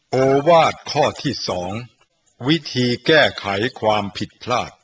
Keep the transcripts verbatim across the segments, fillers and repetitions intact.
โอวาทข้อที่สองวิธีแก้ไขความผิดพลาด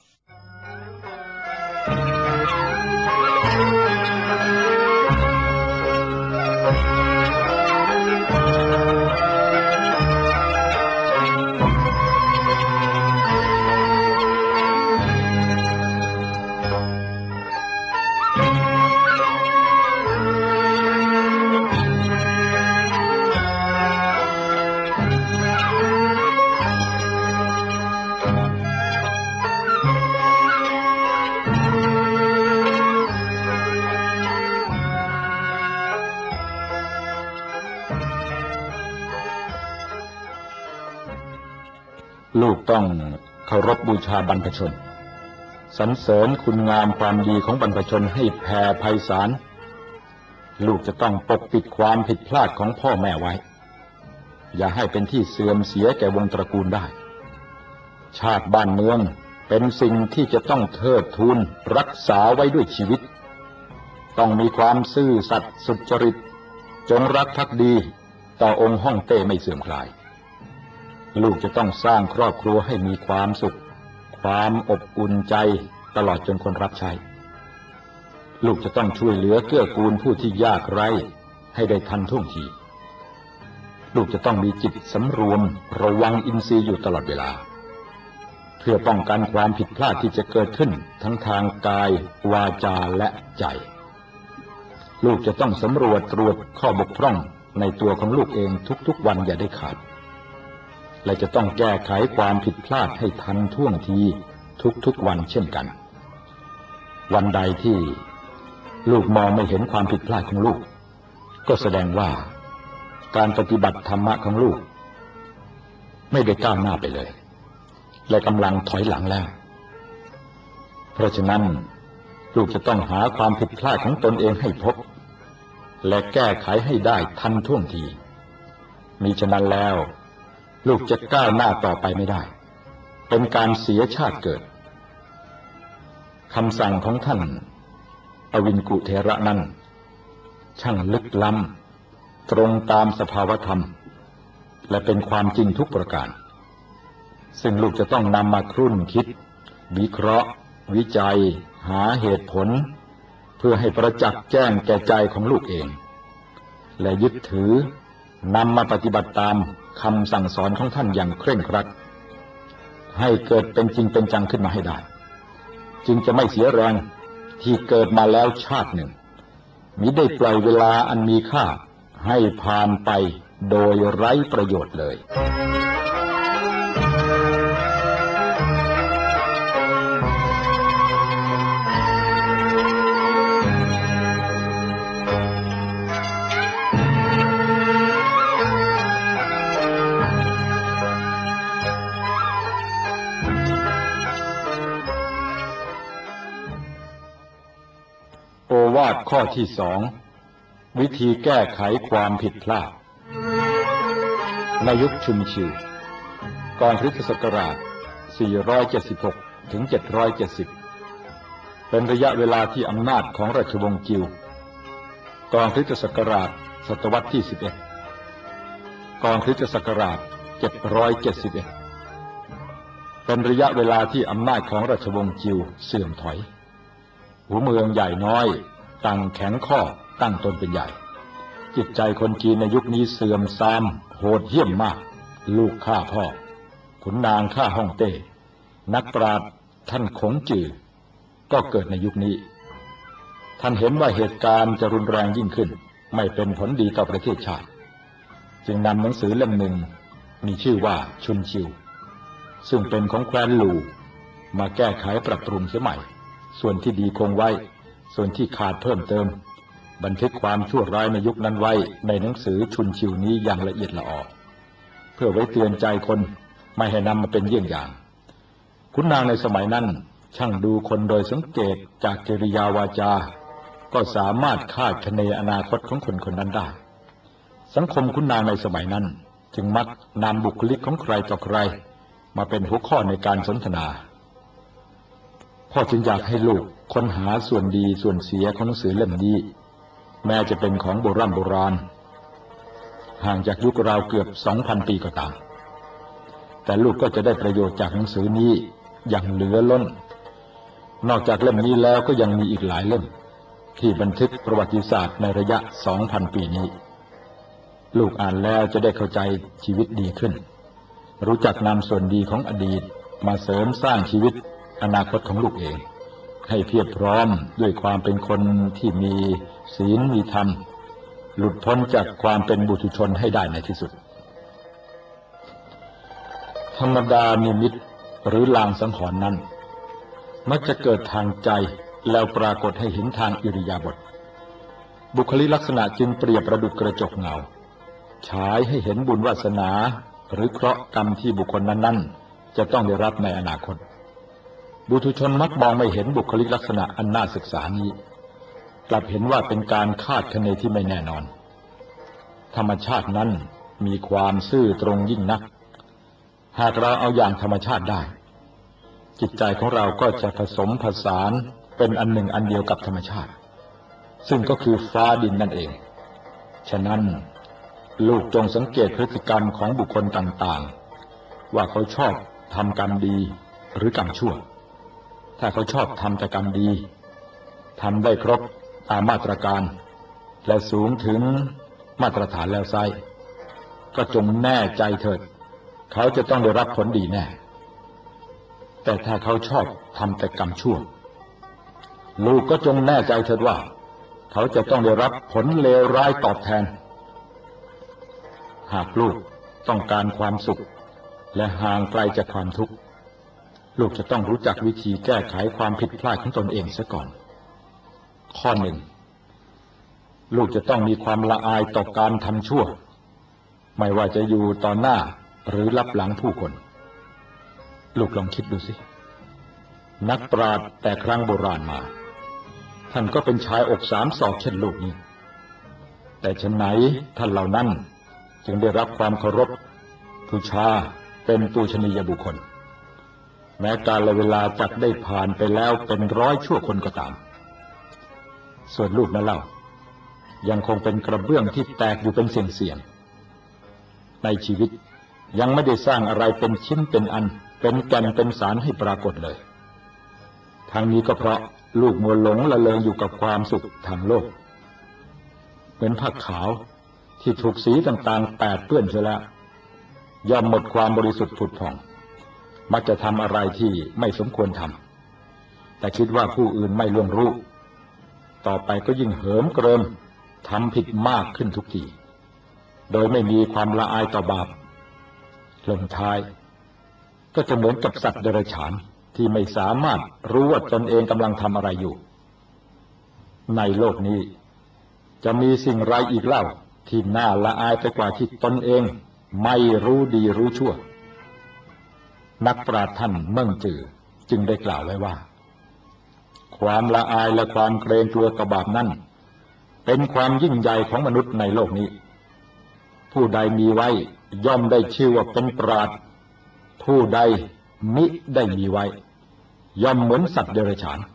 ลูกต้องเคารพบูชาบรรพชนสรรเสริญคุณงามความดีของบรรพชนให้แผ่ไพศาลลูกจะต้องปกปิดความผิดพลาดของพ่อแม่ไว้อย่าให้เป็นที่เสื่อมเสียแก่วงตระกูลได้ชาติบ้านเมืองเป็นสิ่งที่จะต้องเทิดทูนรักษาไว้ด้วยชีวิตต้องมีความซื่อสัตย์สุจริตจงรักภักดีต่อองค์ฮ่องเต้ไม่เสื่อมคลายลูกจะต้องสร้างครอบครัวให้มีความสุขความอบอุ่นใจตลอดจนคนรับใช้ลูกจะต้องช่วยเหลือเกื้อกูลผู้ที่ยากไร้ให้ได้ทันท่วงทีลูกจะต้องมีจิตสำรวมระวังอินทรีย์อยู่ตลอดเวลาเพื่อป้องกันความผิดพลาดที่จะเกิดขึ้นทั้งทางกายวาจาและใจลูกจะต้องสำรวจตรวจข้อบกพร่องในตัวของลูกเองทุกๆวันอย่าได้ขาดและจะต้องแก้ไขความผิดพลาดให้ทันท่วงทีทุกๆวันเช่นกันวันใดที่ลูกมองไม่เห็นความผิดพลาดของลูกก็แสดงว่าการปฏิบัติธรรมะของลูกไม่ได้ก้าวหน้าไปเลยและกำลังถอยหลังแล้วเพราะฉะนั้นลูกจะต้องหาความผิดพลาดของตนเองให้พบและแก้ไขให้ได้ทันท่วงทีมิฉะนั้นแล้วลูกจะก้าวหน้าต่อไปไม่ได้เป็นการเสียชาติเกิดคำสั่งของท่านอวินกุเถระนั้นช่างลึกล้ำตรงตามสภาวธรรมและเป็นความจริงทุกประการซึ่งลูกจะต้องนำมาครุ่นคิดวิเคราะห์วิจัยหาเหตุผลเพื่อให้ประจักษ์แจ้งแก่ใจของลูกเองและยึดถือนำมาปฏิบัติตามคำสั่งสอนของท่านอย่างเคร่งครัดให้เกิดเป็นจริงเป็นจังขึ้นมาให้ได้จึงจะไม่เสียแรงที่เกิดมาแล้วชาติหนึ่งมิได้ปล่อยเวลาอันมีค่าให้ผ่านไปโดยไร้ประโยชน์เลยโอวาทข้อที่สองวิธีแก้ไขความผิดพลาดในยุคชุนชิวก่อนคริสตศักราชสี่ร้อยเจ็ดสิบหกถึงเจ็ดร้อยเจ็ดสิบเป็นระยะเวลาที่อำนาจของราชวงศ์จิวก่อนคริสตศักราชศตวรรษที่สิบเอ็ดก่อนคริสตศักราชเจ็ดร้อยเจ็ดสิบเอ็ดเป็นระยะเวลาที่อำนาจของราชวงศ์จิวเสื่อมถอยหัวเมืองใหญ่น้อยต่างแข็งข้อตั้งตนเป็นใหญ่จิตใจคนจีนในยุคนี้เสื่อมทรามโหดเหี้ยมมากลูกฆ่าพ่อขุนนางฆ่าฮ่องเต้นักปราชญ์ท่านคงจือก็เกิดในยุคนี้ท่านเห็นว่าเหตุการณ์จะรุนแรงยิ่งขึ้นไม่เป็นผลดีต่อประเทศชาติจึงนำหนังสือเล่มหนึ่งมีชื่อว่าชุนชิวซึ่งเป็นของแคว้นลู่มาแก้ไขปรับปรุงเสียใหม่ส่วนที่ดีคงไว้ส่วนที่ขาดเพิ่มเติมบันทึกความชั่วร้ายในยุคนั้นไว้ในหนังสือชุนชิวนี้อย่างละเอียดละออเพื่อไว้เตือนใจคนไม่ให้นำมาเป็นเยี่ยงอย่างขุนนางในสมัยนั้นช่างดูคนโดยสังเกตจากกิริยาวาจาก็สามารถคาดคะเนอนาคตของคนคนนั้นได้สังคมขุนนางในสมัยนั้นจึงมักนำบุคลิกของใครต่อใครมาเป็นหัวข้อในการสนทนาพ่อจึงอยากให้ลูกค้นหาส่วนดีส่วนเสียของหนังสือเล่มนี้แม้จะเป็นของโบราณโบราณห่างจากยุคราวเกือบสองพันปีก็ตามแต่ลูกก็จะได้ประโยชน์จากหนังสือนี้อย่างเหลือล้นนอกจากเล่มนี้แล้วก็ยังมีอีกหลายเล่มที่บันทึกประวัติศาสตร์ในระยะ สองพัน ปีนี้ลูกอ่านแล้วจะได้เข้าใจชีวิตดีขึ้นรู้จักนำส่วนดีของอดีตมาเสริมสร้างชีวิตอนาคตของลูกเองให้เพียบพร้อมด้วยความเป็นคนที่มีศีลมีธรรมหลุดพ้นจากความเป็นบุถุชนให้ได้ในที่สุดธรรมดานิมิตหรือลางสังหรณ์นั้นมักจะเกิดทางใจแล้วปรากฏให้เห็นทางอิริยาบถบุคลิกลักษณะจึงเปรียบประดุจกระจกเงาฉายให้เห็นบุญวาสนาหรือเคราะห์กรรมที่บุคคลนั้นๆจะต้องได้รับในอนาคตบุถุชนมักมองไม่เห็นบุคลิกลักษณะอันน่าศึกษานี้กลับเห็นว่าเป็นการคาดคะเนที่ไม่แน่นอนธรรมชาตินั้นมีความซื่อตรงยิ่งนักหากเราเอาอย่างธรรมชาติได้จิตใจของเราก็จะผสมผสานเป็นอันหนึ่งอันเดียวกับธรรมชาติซึ่งก็คือฟ้าดินนั่นเองฉะนั้นลูกจงสังเกตพฤติกรรมของบุคคลต่างๆว่าเขาชอบทำกรรมดีหรือกรรมชั่วถ้าเขาชอบทำแต่กรรมดีทำได้ครบตามมาตรการและสูงถึงมาตรฐานแล้วไซก็จงแน่ใจเถิดเขาจะต้องได้รับผลดีแน่แต่ถ้าเขาชอบทำแต่กรรมชั่วลูกก็จงแน่ใจเถิดว่าเขาจะต้องได้รับผลเลวร้ายตอบแทนหากลูกต้องการความสุขและห่างไกลจากความทุกข์ลูกจะต้องรู้จักวิธีแก้ไขความผิดพลาดของตนเองเสียก่อนข้อหนึ่งลูกจะต้องมีความละอายต่อการทำชั่วไม่ว่าจะอยู่ต่อหน้าหรือลับหลังผู้คนลูกลองคิดดูสินักปราชญ์แต่ครั้งโบราณมาท่านก็เป็นชายอกสามศอกเช่นลูกนี้แต่ฉะไหนท่านเหล่านั้นจึงได้รับความเคารพบูชาเป็นปูชนียบุคคลแม้กาลเวลาจักได้ผ่านไปแล้วเป็นร้อยชั่วคนก็ตามส่วนลูกนั้นเล่ายังคงเป็นกระเบื้องที่แตกอยู่เป็นเสี่ยงๆในชีวิตยังไม่ได้สร้างอะไรเป็นชิ้นเป็นอันเป็นแก่นเป็นสารให้ปรากฏเลยทั้งนี้ก็เพราะลูกมัวหลงละเลงอยู่กับความสุขทางโลกเหมือนผ้าขาวที่ถูกสีต่างๆแปดเปื้อนเสียแล้วย่อมหมดความบริสุทธิ์ผุดผ่องมักจะทำอะไรที่ไม่สมควรทำแต่คิดว่าผู้อื่นไม่ล่วงรู้ต่อไปก็ยิ่งเหิมเกริมทำผิดมากขึ้นทุกทีโดยไม่มีความละอายต่อบาปลงท้ายก็จะเหมือนกับสัตว์เดรัจฉานที่ไม่สามารถรู้ว่าตนเองกำลังทำอะไรอยู่ในโลกนี้จะมีสิ่งไรอีกเล่าที่น่าละอายไปกว่าที่ตนเองไม่รู้ดีรู้ชั่วนักปราชญ์ท่านเมิ่งจือจึงได้กล่าวไว้ว่าความละอายและความเกรงกลัวต่อบาปนั้นเป็นความยิ่งใหญ่ของมนุษย์ในโลกนี้ผู้ใดมีไว้ย่อมได้ชื่อว่าเป็นปราชญ์ผู้ใดมิได้มีไว้ย่อมเหมือนสัตว์เดรัจฉาน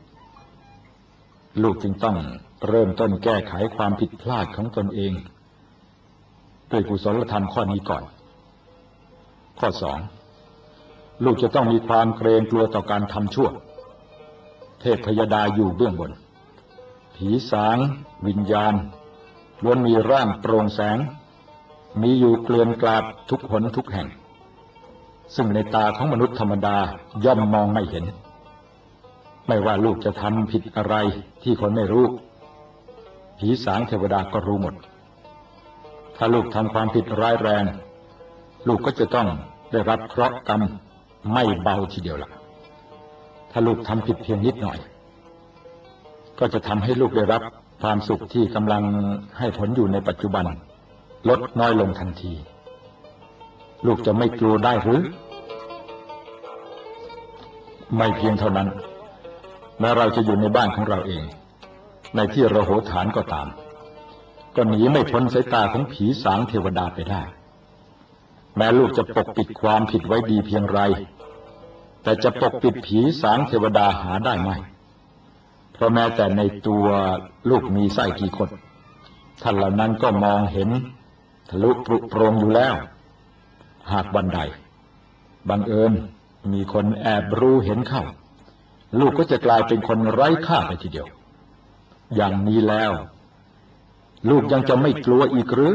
ลูกจึงต้องเริ่มต้นแก้ไขความผิดพลาดของตนเองด้วยกุศลธรรมข้อนี้ก่อนข้อสองลูกจะต้องมีความเกรงกลัวต่อการทำชั่วเทพพยดาอยู่เบื้องบนผีสางวิญญาณล้วนมีร่างโปร่งแสงมีอยู่เกลื่อนกลาดทุกหนทุกแห่งซึ่งในตาของมนุษย์ธรรมดาย่อมมองไม่เห็นไม่ว่าลูกจะทำผิดอะไรที่คนไม่รู้ผีสางเทวดาก็รู้หมดถ้าลูกทำความผิดร้ายแรงลูกก็จะต้องได้รับเคราะห์กรรมไม่เบาทีเดียวล่ะถ้าลูกทำผิดเพียงนิดหน่อยก็จะทำให้ลูกได้รับความสุขที่กำลังให้ผลอยู่ในปัจจุบันลดน้อยลงทันทีลูกจะไม่กลัวได้หรือไม่เพียงเท่านั้นแม้เราจะอยู่ในบ้านของเราเองในที่ระโหฐานก็ตามก็หนีไม่พ้นสายตาของผีสางเทวดาไปได้แม้ลูกจะปกปิดความผิดไว้ดีเพียงไรแต่จะปกปิดผีสางเทวดาหาได้ไหมเพราะแม้แต่ในตัวลูกมีไส้กี่คนท่านเหล่านั้นก็มองเห็นทะลุปรุโปรงอยู่แล้วหากวันใดบังเอิญมีคนแอบรู้เห็นเข้าลูกก็จะกลายเป็นคนไร้ค่าไปทีเดียวอย่างนี้แล้วลูกยังจะไม่กลัวอีกหรือ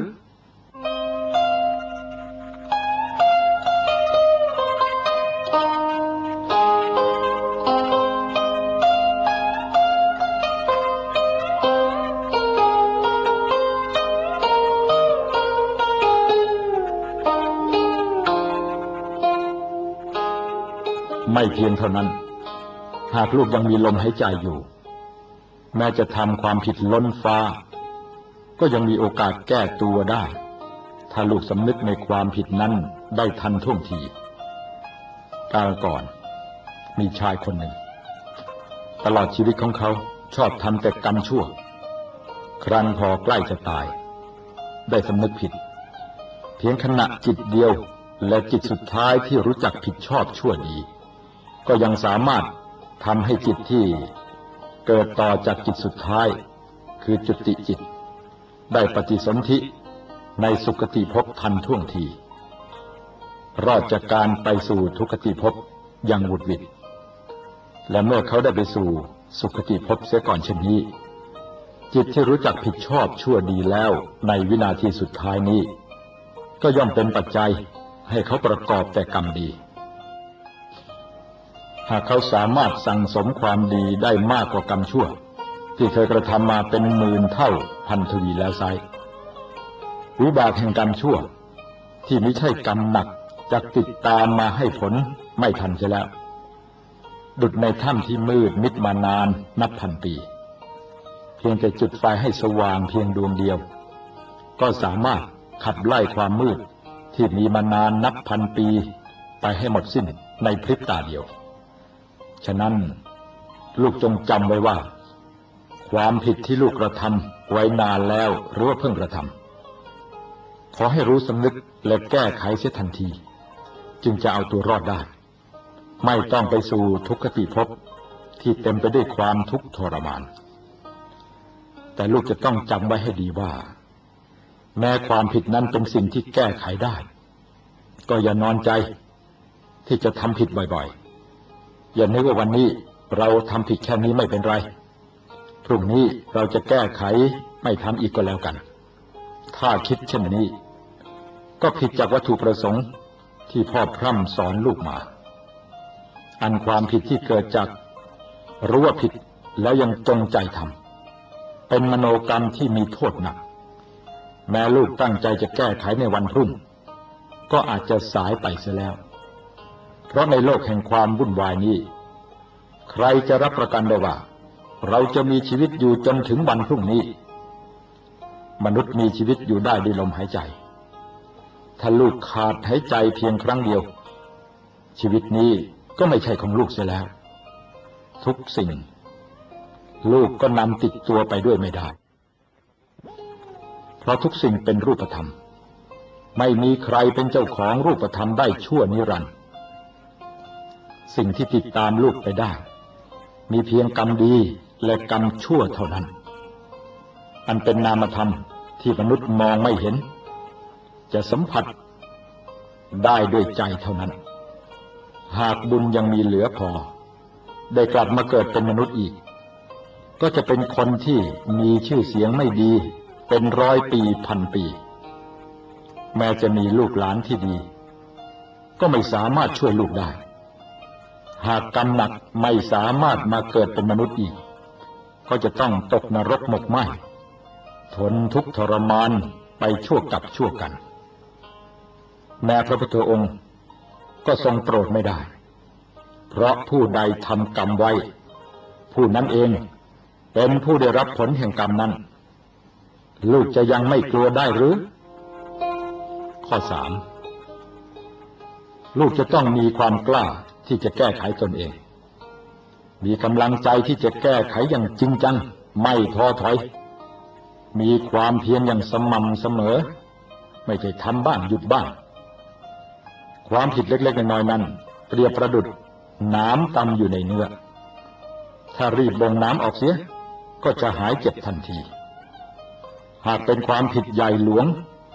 ไม่เพียงเท่านั้นหากลูกยังมีลมหายใจอยู่แม้จะทำความผิดล้นฟ้าก็ยังมีโอกาสแก้ตัวได้ถ้าลูกสำนึกในความผิดนั้นได้ทันท่วงทีกาลก่อนมีชายคนหนึ่งตลอดชีวิตของเขาชอบทำแต่กรรมชั่วครั้นพอใกล้จะตายได้สำนึกผิดเพียงขณะจิตเดียวและจิตสุดท้ายที่รู้จักผิดชอบชั่วดีก็ยังสามารถทำให้จิตที่เกิดต่อจากจิตสุดท้ายคือจุติจิตได้ปฏิสนธิในสุคติภพทันท่วงทีรอดจากการไปสู่ทุกขติภพอย่างหวุดหวิดและเมื่อเขาได้ไปสู่สุคติภพเสียก่อนเช่นนี้จิตที่รู้จักผิดชอบชั่วดีแล้วในวินาทีสุดท้ายนี้ก็ย่อมเป็นปัจจัยให้เขาประกอบแต่กรรมดีหากเขาสามารถสั่งสมความดีได้มากกว่ากรรมชั่วที่เคยกระทำมาเป็นหมื่นเท่าพันทวีแล้วไซวิบากแห่งกรรมชั่วที่ไม่ใช่กรรมหนักจะติดตามมาให้ผลไม่ทันเสียแล้วดุจในถ้ำที่มืดมิดมานานนับพันปีเพียงแต่จุดไฟให้สว่างเพียงดวงเดียวก็สามารถขับไล่ความมืดที่มีมานานนับพันปีไปให้หมดสิ้นในพริบตาเดียวฉะนั้นลูกจงจำไว้ว่าความผิดที่ลูกกระทำไว้นานแล้วหรือว่าเพิ่งกระทำขอให้รู้สำนึกและแก้ไขเสียทันทีจึงจะเอาตัวรอดได้ไม่ต้องไปสู่ทุกขติภพที่เต็มไปด้วยความทุกข์ทรมานแต่ลูกจะต้องจำไว้ให้ดีว่าแม้ความผิดนั้นเป็นสิ่งที่แก้ไขได้ก็อย่านอนใจที่จะทำผิดบ่อยๆอย่านึกว่าวันนี้เราทำผิดแค่นี้ไม่เป็นไรพรุ่งนี้เราจะแก้ไขไม่ทำอีกก็แล้วกันถ้าคิดเช่นนี้ก็ผิดจากวัตถุประสงค์ที่พ่อพร่ำสอนลูกมาอันความผิดที่เกิดจากรู้ว่าผิดแล้วยังจงใจทำเป็นมโนกรรมที่มีโทษหนักแม้ลูกตั้งใจจะแก้ไขในวันพรุ่งก็อาจจะสายไปเสียแล้วเพราะในโลกแห่งความวุ่นวายนี้ใครจะรับประกันได้ว่าเราจะมีชีวิตอยู่จนถึงวันพรุ่งนี้มนุษย์มีชีวิตอยู่ได้ด้วยลมหายใจถ้าลูกขาดหายใจเพียงครั้งเดียวชีวิตนี้ก็ไม่ใช่ของลูกเสียแล้วทุกสิ่งลูกก็นำติดตัวไปด้วยไม่ได้เพราะทุกสิ่งเป็นรูปธรรมไม่มีใครเป็นเจ้าของรูปธรรมได้ชั่วนิรันดร์สิ่งที่ติดตามลูกไปได้มีเพียงกรรมดีและกรรมชั่วเท่านั้นอันเป็นนามธรรมที่มนุษย์มองไม่เห็นจะสัมผัสได้ด้วยใจเท่านั้นหากบุญยังมีเหลือพอได้กลับมาเกิดเป็นมนุษย์อีกก็จะเป็นคนที่มีชื่อเสียงไม่ดีเป็นร้อยปีพันปีแม้จะมีลูกหลานที่ดีก็ไม่สามารถช่วยลูกได้หากกรรมหนักไม่สามารถมาเกิดเป็นมนุษย์อีกก็จะต้องตกนรกหมกไหม้ทนทุกข์ทรมานไปชั่วกับชั่วกันแม้พระพุทธองค์ก็ทรงโปรดไม่ได้เพราะผู้ใดทำกรรมไว้ผู้นั้นเองเป็นผู้ได้รับผลแห่งกรรมนั้นลูกจะยังไม่กลัวได้หรือข้อสามลูกจะต้องมีความกล้าที่จะแก้ไขตนเองมีกำลังใจที่จะแก้ไขอย่างจริงจังไม่ท้อถอยมีความเพียรอย่างสม่ำเสมอไม่ใช่ทำบ้างหยุดบ้างความผิดเล็กๆน้อยๆนั้นเปรียบประดุจน้ำตำอยู่ในเนื้อถ้ารีบบ่งน้ำออกเสียก็จะหายเจ็บทันทีหากเป็นความผิดใหญ่หลวง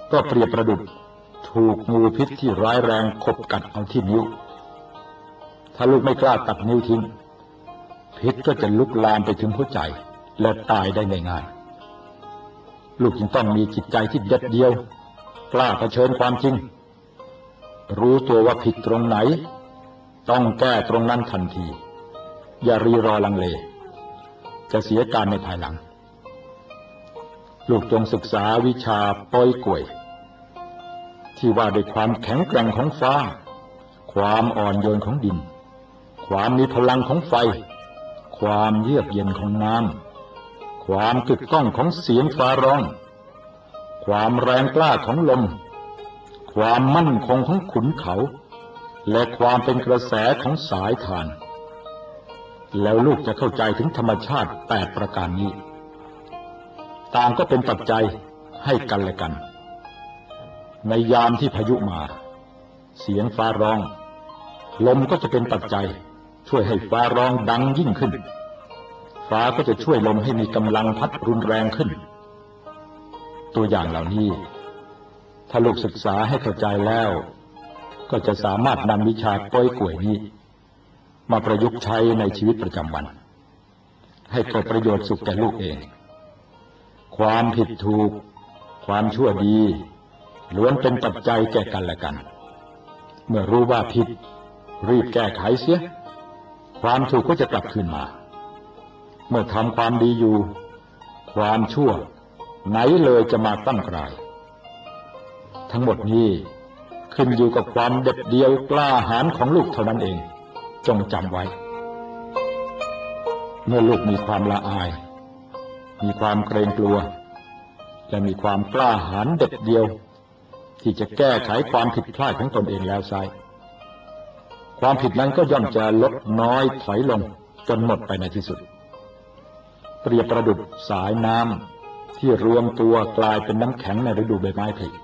ก็เปรียบประดุจถูกงูพิษที่ร้ายแรงขบกัดเอาที่นิ้วถ้าลูกไม่กล้าตัดนิ้วทิ้งพิษก็จะลุกลามไปถึงหัวใจและตายได้ง่ายๆลูกจึงต้องมีจิตใจที่เด็ดเดี่ยวกล้าเผชิญความจริงรู้ตัวว่าผิดตรงไหนต้องแก้ตรงนั้นทันทีอย่ารีรอลังเลจะเสียการในภายหลังลูกจงศึกษาวิชาป้อยกล้วยที่ว่าด้วยความแข็งแกร่งของฟ้าความอ่อนโยนของดินความมีพลังของไฟความเยือกเย็นของน้ำความกึกก้องของเสียงฟ้าร้องความแรงกล้าของลมความมั่นคงของขุนเขาและความเป็นกระแสของสายทานแล้วลูกจะเข้าใจถึงธรรมชาติแปดประการนี้ต่างก็เป็นปัจจัยให้กันและกันในยามที่พายุมาเสียงฟ้าร้องลมก็จะเป็นปัจจัยช่วยให้ฟ้าร้องดังยิ่งขึ้นฟ้าก็จะช่วยลมให้มีกำลังพัดรุนแรงขึ้นตัวอย่างเหล่านี้ถ้าลูกศึกษาให้เข้าใจแล้วก็จะสามารถนำวิชาป้อยกล้วยนี้มาประยุกต์ใช้ในชีวิตประจำวันให้เกิดประโยชน์สุขแก่ลูกเองความผิดถูกความชั่วดีล้วนเป็นปัจจัยแก่กันและกันเมื่อรู้ว่าผิดรีบแก้ไขเสียความถูกก็จะกลับคืนมาเมื่อทำความดีอยู่ความชั่วไหนเลยจะมาตั้งกลายทั้งหมดนี้ขึ้นอยู่กับความเด็ดเดี่ยวกล้าหาญของลูกเท่านั้นเองจงจำไว้เมื่อลูกมีความละอายมีความเกรงกลัวและมีความกล้าหาญเด็ดเดี่ยวที่จะแก้ไขความผิดพลาดของตนเองแล้วไซความผิดนั้นก็ย่อมจะลดน้อยถอยลงจนหมดไปในที่สุดเปรียบประดุจสายน้ำที่รวมตัวกลายเป็นน้ำแข็งในฤดูใบไม้ผลิ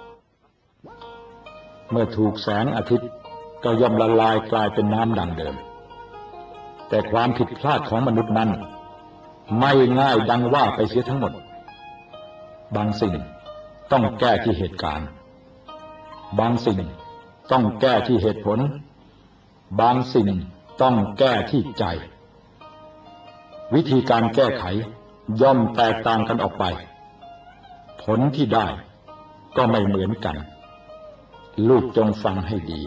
เมื่อถูกแสงอาทิตย์ก็ย่อมละลายกลายเป็นน้ำดังเดิมแต่ความผิดพลาดของมนุษย์นั้นไม่ง่ายดังว่าไปเสียทั้งหมดบางสิ่งต้องแก้ที่เหตุการณ์บางสิ่งต้องแก้ที่เหตุผลบางสิ่งต้องแก้ที่ใจวิธีการแก้ไขย่อมแตกต่างกันออกไปผลที่ได้ก็ไม่เหมือนกันลูกจงฟังให้ดี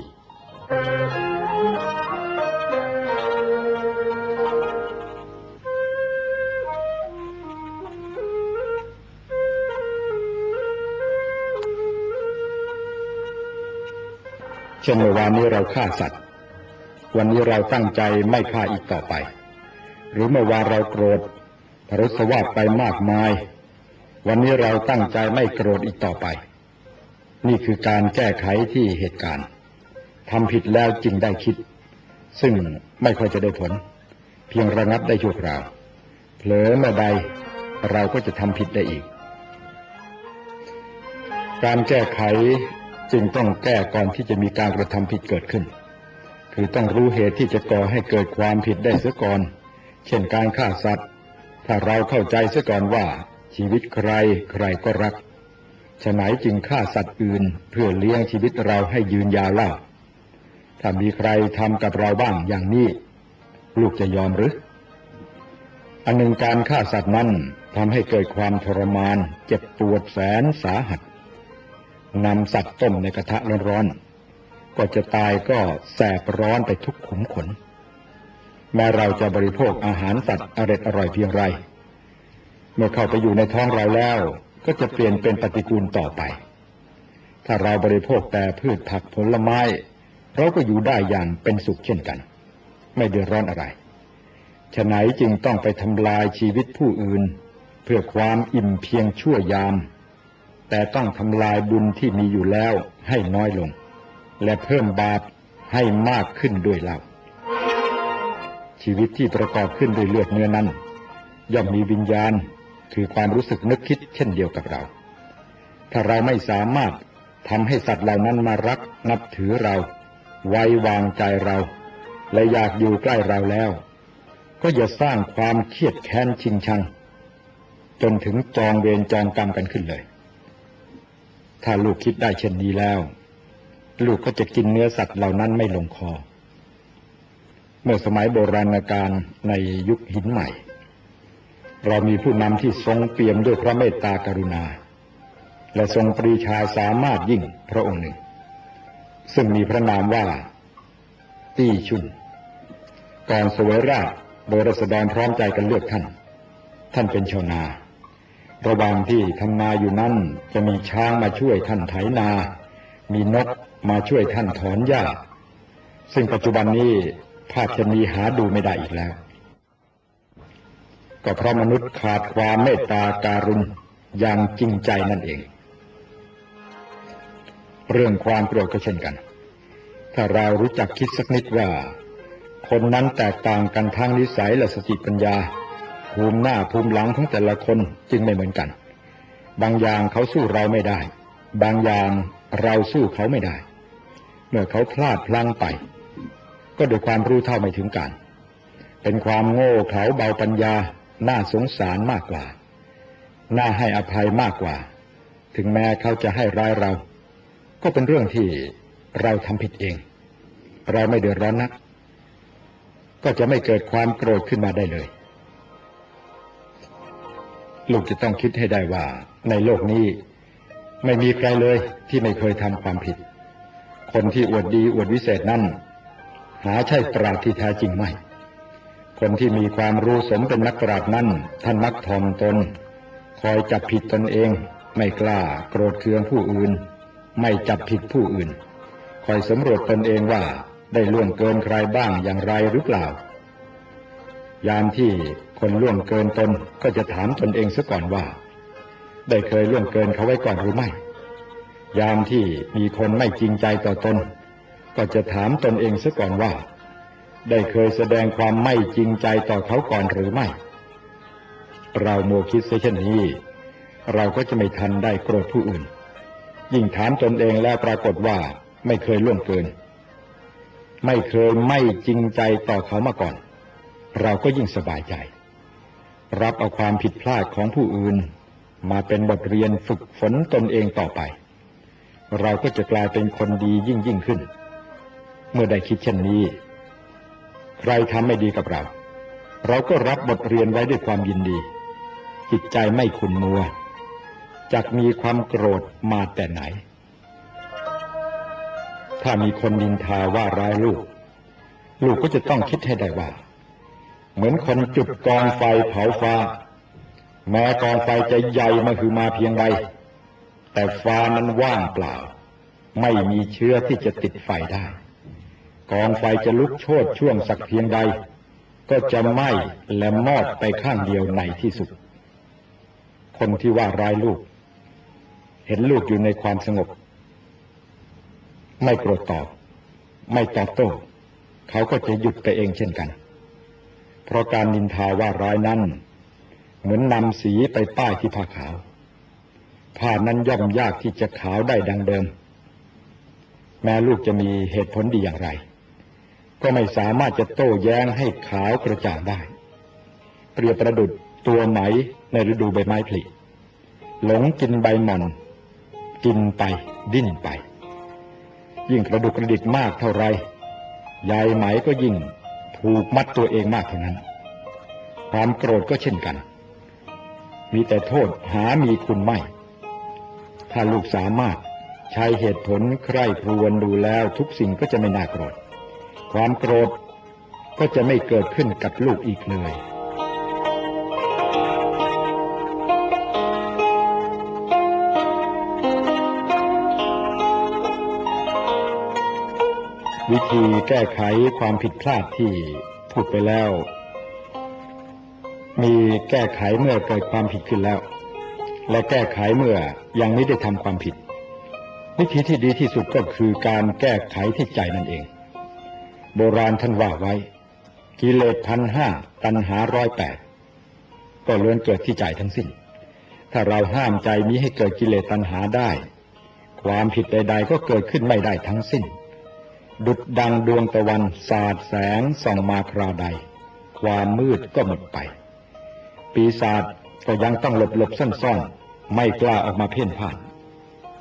เช่นเมื่อวานนี้เราฆ่าสัตว์วันนี้เราตั้งใจไม่ฆ่าอีกต่อไปหรือเมื่อวานเราโกรธพรุษวาทไปมากมายวันนี้เราตั้งใจไม่โกรธอีกต่อไปนี่คือการแก้ไขที่เหตุการณ์ทำผิดแล้วจึงได้คิดซึ่งไม่ค่อยจะได้ผลเพียงระงับได้ชั่วคราวเผลอเมื่อใดเราก็จะทำผิดได้อีกการแก้ไขจึงต้องแก้ก่อนที่จะมีการกระทำผิดเกิดขึ้นคือต้องรู้เหตุที่จะก่อให้เกิดความผิดได้เสียก่อนเช่นการฆ่าสัตว์ถ้าเราเข้าใจเสียก่อนว่าชีวิตใครใครก็รักฉะไหนจึงฆ่าสัตว์อื่นเพื่อเลี้ยงชีวิตเราให้ยืนยาวเล่าถ้ามีใครทำกับเราบ้างอย่างนี้ลูกจะยอมหรืออันหนึ่งการฆ่าสัตว์นั้นทำให้เกิดความทรมานเจ็บปวดแสนสาหัสนำสัตว์ต้มในกระทะร้อนๆก็จะตายก็แสบร้อนไปทุกขุมขนแม้เราจะบริโภคอาหารสัตว์อร่อยอร่อยเพียงไรเมื่อเข้าไปอยู่ในท้องเราแล้วก็จะเปลี่ยนเป็นปฏิกูลต่อไปถ้าเราบริโภคแต่พืชผักผลไม้เราก็อยู่ได้อย่างเป็นสุขเช่นกันไม่เดือดร้อนอะไรฉะไหนจึงต้องไปทำลายชีวิตผู้อื่นเพื่อความอิ่มเพียงชั่วยามแต่ต้องทำลายบุญที่มีอยู่แล้วให้น้อยลงและเพิ่มบาปให้มากขึ้นด้วยเล่าชีวิตที่ประกอบขึ้นด้วยเลือดเนื้อนั้นย่อมมีวิญญาณคือความรู้สึกนึกคิดเช่นเดียวกับเราถ้าเราไม่สามารถทำให้สัตว์เหล่านั้นมารักนับถือเราไว้วางใจเราและอยากอยู่ใกล้เราแล้วก็อย่าสร้างความเครียดแค้นชิงชังจนถึงจองเวรจองกรรมกันขึ้นเลยถ้าลูกคิดได้เช่นนี้แล้วลูกก็จะกินเนื้อสัตว์เหล่านั้นไม่ลงคอเมื่อสมัยโบราณกาลในยุคหินใหม่เรามีผู้นำที่ทรงเปี่ยมด้วยพระเมตตากรุณาและทรงปรีชาสามารถยิ่งพระองค์หนึ่งซึ่งมีพระนามว่าตี้ชุนก่อนเสวยราชโดยราษฎรพร้อมใจกันเลือกท่านท่านเป็นชาวนาระหว่างที่ทำนาอยู่นั้นจะมีช้างมาช่วยท่านไถนามีนกมาช่วยท่านถอนหญ้าซึ่งปัจจุบันนี้ภาพชนีหาดูไม่ได้อีกแล้วก็เพราะมนุษย์ขาดความเมตตาการุณอย่างจริงใจนั่นเองเรื่องความโกรธก็เช่นกันถ้าเรารู้จักคิดสักนิดว่าคนนั้นแตกต่างกันทางนิสัยและสติปัญญาภูมิหน้าภูมิหลังของแต่ละคนจึงไม่เหมือนกันบางอย่างเขาสู้เราไม่ได้บางอย่างเราสู้เขาไม่ได้เมื่อเขาพลาดพลั้งไปก็ด้วยความรู้เท่าไม่ถึงการเป็นความโง่เขลาเบาปัญญาน่าสงสารมากกว่าน่าให้อภัยมากกว่าถึงแม้เขาจะให้ร้ายเราก็เป็นเรื่องที่เราทำผิดเองเราไม่เดือดร้อนนักก็จะไม่เกิดความโกรธขึ้นมาได้เลยลูกจะต้องคิดให้ได้ว่าในโลกนี้ไม่มีใครเลยที่ไม่เคยทำความผิดคนที่อวดดีอวดวิเศษนั้นหาใช่ปราชญ์ที่แท้จริงไม่คนที่มีความรู้สมเป็นนักปราชญ์นั้นท่านมักถ่อมตนคอยจับผิดตนเองไม่กล้าโกรธเคืองผู้อื่นไม่จับผิดผู้อื่นคอยสำรวจตนเองว่าได้ล่วงเกินใครบ้างอย่างไรหรือเปล่ายามที่คนล่วงเกินตนก็จะถามตนเองซะก่อนว่าได้เคยล่วงเกินเขาไว้ก่อนหรือไม่ยามที่มีคนไม่จริงใจต่อตนก็จะถามตนเองซะก่อนว่าได้เคยแสดงความไม่จริงใจต่อเขาก่อนหรือไม่เราโมคิดเช่นนี้เราก็จะไม่ทันได้โกรธผู้อื่นยิ่งถามตนเองแล้วปรากฏว่าไม่เคยล่วงเกินไม่เคยไม่จริงใจต่อเขามาก่อนเราก็ยิ่งสบายใจรับเอาความผิดพลาดของผู้อื่นมาเป็นบทเรียนฝึกฝนตนเองต่อไปเราก็จะกลายเป็นคนดียิ่งยิ่งขึ้นเมื่อได้คิดเช่นนี้ใครทำไม่ดีกับเราเราก็รับบทเรียนไว้ด้วยความยินดีจิตใจไม่ขุ่นมัวจักมีความโกรธมาแต่ไหนถ้ามีคนนินทาว่าร้ายลูกลูกก็จะต้องคิดให้ได้ว่าเหมือนคนจุดกองไฟเผาฟ้าแม้กองไฟจะใหญ่มหึมาเพียงใดแต่ฟ้านั้นว่างเปล่าไม่มีเชื้อที่จะติดไฟได้กองไฟจะลุกโชติช่วงสักเพียงใดก็จะไหม้และมอดไปข้างเดียวในที่สุดคนที่ว่าร้ายลูกเห็นลูกอยู่ในความสงบไม่โกรธตอบไม่ตอบโต้เขาก็จะหยุดไปเองเช่นกันเพราะการนินทาว่าร้ายนั้นเหมือนนำสีไปป้ายที่ผ้าขาวผ้านั้นย่อมยากที่จะขาวได้ดังเดิมแม้ลูกจะมีเหตุผลดีอย่างไรก็ไม่สามารถจะโต้แย้งให้ขาวกระจ่างได้เปรียบประดุจตัวไหมในฤดูใบไม้ผลิหลงกินใบหม่อนกินไปดิ้นไปยิ่งกระดุกกระดิกมากเท่าไรใยไหมก็ยิ่งผูกมัดตัวเองมากเท่านั้นความโกรธก็เช่นกันมีแต่โทษหามีคุณไม่ถ้าลูกสามารถใช้เหตุผลใคร่ครวญดูแล้วทุกสิ่งก็จะไม่น่าโกรธความโกรธก็จะไม่เกิดขึ้นกับลูกอีกเลยวิธีแก้ไขความผิดพลาดที่พูดไปแล้วมีแก้ไขเมื่อเกิดความผิดขึ้นแล้วและแก้ไขเมื่อยังไม่ได้ทำความผิดวิธีที่ดีที่สุดก็คือการแก้ไขที่ใจนั่นเองโบราณท่านว่าไว้กิเลสพันห้าตัณหาร้อยแปดก็ล้วนเกิดที่ใจทั้งสิ้นถ้าเราห้ามใจมิให้เกิดกิเลสตัณหาได้ความผิดใดๆก็เกิดขึ้นไม่ได้ทั้งสิ้นดุจดังดวงตะวันสาดแสงส่องมาคราวใดความมืดก็หมดไปปีศาจก็ยังต้องหลบหลบซ่อนๆไม่กล้าออกมาเพ่นพ่าน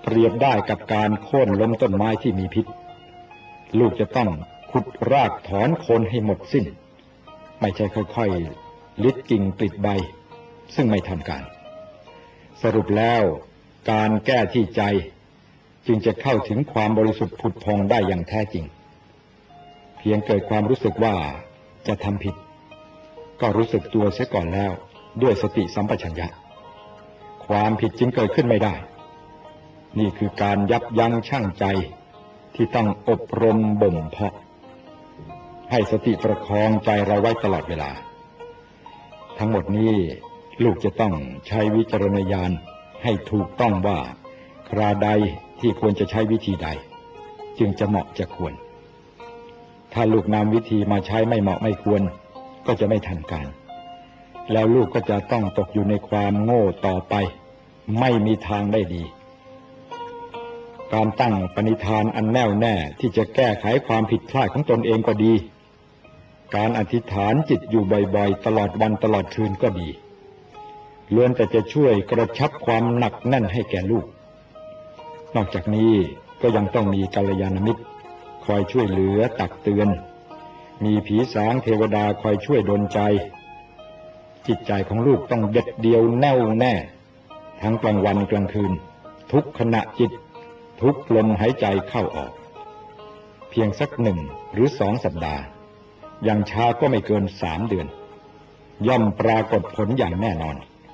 เปรียบได้กับการโค่นล้มต้นไม้ที่มีพิษลูกจะต้องขุดรากถอนโคนให้หมดสิ้นไม่ใช่ค่อยๆลิดกิ่งปลิดใบซึ่งไม่ทันการสรุปแล้วการแก้ที่ใจจึงจะเข้าถึงความบริสุทธิ์ผุดพองได้อย่างแท้จริงเพียงเกิดความรู้สึกว่าจะทำผิดก็รู้สึกตัวเสียก่อนแล้วด้วยสติสัมปชัญญะความผิดจึงเกิดขึ้นไม่ได้นี่คือการยับยั้งชั่งใจที่ต้องอบรมบ่มเพาะให้สติประคองใจเราไว้ตลอดเวลาทั้งหมดนี้ลูกจะต้องใช้วิจารณญาณให้ถูกต้องว่าคราใดที่ควรจะใช้วิธีใดจึงจะเหมาะจะควรถ้าลูกนำวิธีมาใช้ไม่เหมาะไม่ควรก็จะไม่ทันการแล้วลูกก็จะต้องตกอยู่ในความโง่ต่อไปไม่มีทางได้ดีการตั้งปณิธานอันแน่วแน่ที่จะแก้ไขความผิดพลาดของตนเองก็ดีการอธิษฐานจิตอยู่บ่อยๆตลอดวันตลอดคืนก็ดีล้วนแต่จะช่วยกระชับความหนักแน่นให้แก่ลูกนอกจากนี้ก็ยังต้องมีกัลยาณมิตรคอยช่วยเหลือตักเตือนมีผีสางเทวดาคอยช่วยดลใจจิตใจของลูกต้องเด็ดเดี่ยวแน่วแน่ทั้งกลางวันกลางคืนทุกขณะจิตทุกลมหายใจเข้าออกเพียงสักหนึ่งหรือสองสัปดาห์อย่างช้าก็ไม่เกินสามเดือนย่อมปรากฏผลอย่างแน่นอน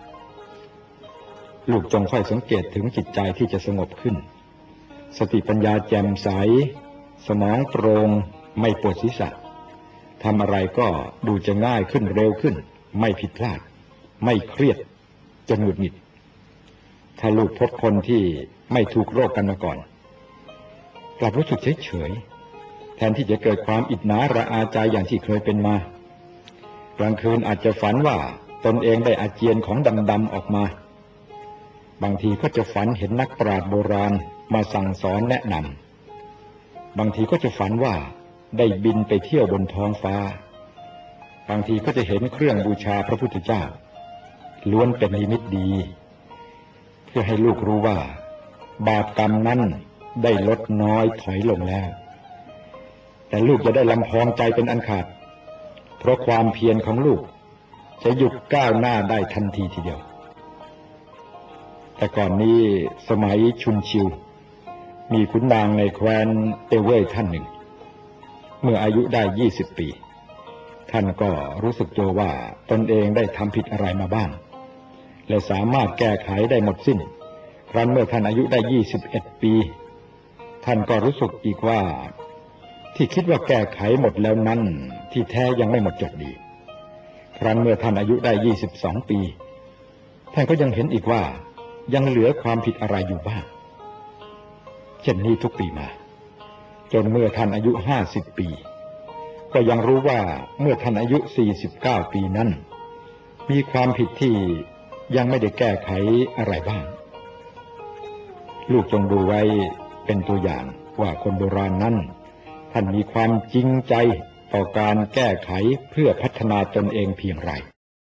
ลูกจงค่อยสังเกตถึงจิตใจที่จะสงบขึ้นสติปัญญาแจ่มใสสมองโปร่งไม่ปวดศีรษะทำอะไรก็ดูจะง่ายขึ้นเร็วขึ้นไม่ผิดพลาดไม่เครียดจะหงุดหงิดถ้าลูกพบคนที่ไม่ถูกโรคกันมาก่อนกลับรู้สึกเฉยๆแทนที่จะเกิดความอิจฉาระอาใจอย่างที่เคยเป็นมากลางคืนอาจจะฝันว่าตนเองได้อาเจียนของดำๆออกมาบางทีก็จะฝันเห็นนักปราชญ์โบราณมาสั่งสอนแนะนำบางทีก็จะฝันว่าได้บินไปเที่ยวบนท้องฟ้าบางทีก็จะเห็นเครื่องบูชาพระพุทธเจ้าล้วนเป็นนิมิตดีเพื่อให้ลูกรู้ว่าบาปกรรมนั้นได้ลดน้อยถอยลงแล้วแต่ลูกจะได้ลำพองใจเป็นอันขาดเพราะความเพียรของลูกจะหยุดก้าวหน้าได้ทันทีทีเดียวแต่ก่อนนี้สมัยชุนชิวมีขุนนางในแคว้นเอเว่ยท่านหนึ่งเมื่ออายุได้ยี่สิบปีท่านก็รู้สึกตัวว่าตนเองได้ทำผิดอะไรมาบ้างและสามารถแก้ไขได้หมดสิ้นครั้นเมื่อท่านอายุได้ยี่สิบเอ็ดปีท่านก็รู้สึกอีกว่าที่คิดว่าแก้ไขหมดแล้วนั้นที่แท้ยังไม่หมดจดดีครั้นเมื่อท่านอายุได้ยี่สิบสองปีท่านก็ยังเห็นอีกว่ายังเหลือความผิดอะไรอยู่บ้างเช่นนี้ทุกปีมาจนเมื่อท่านอายุห้าสิบปีก็ยังรู้ว่าเมื่อท่านอายุสี่สิบเก้าปีนั้นมีความผิดที่ยังไม่ได้แก้ไขอะไรบ้างลูกจงดูไว้เป็นตัวอย่างว่าคนโบราณนั้นท่านมีความจริงใจต่อการแก้ไขเพื่อพัฒนาตนเองเพียงไร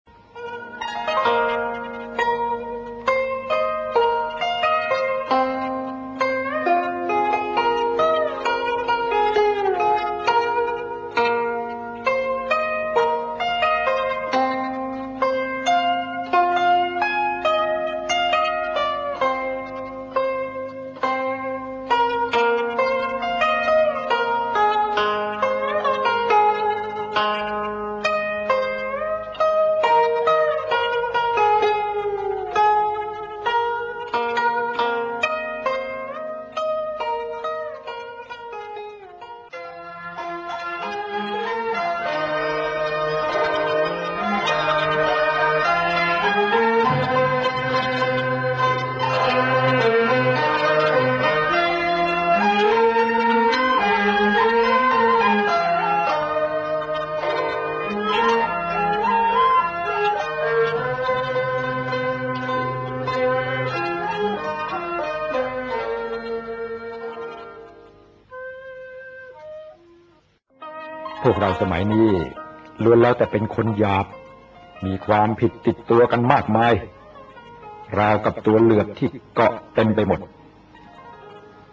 พวกเราสมัยนี้ล้วนแล้วแต่เป็นคนหยาบมีความผิดติดตัวกันมากมายราวกับตัวเหลือบที่เกาะเต็มไปหมด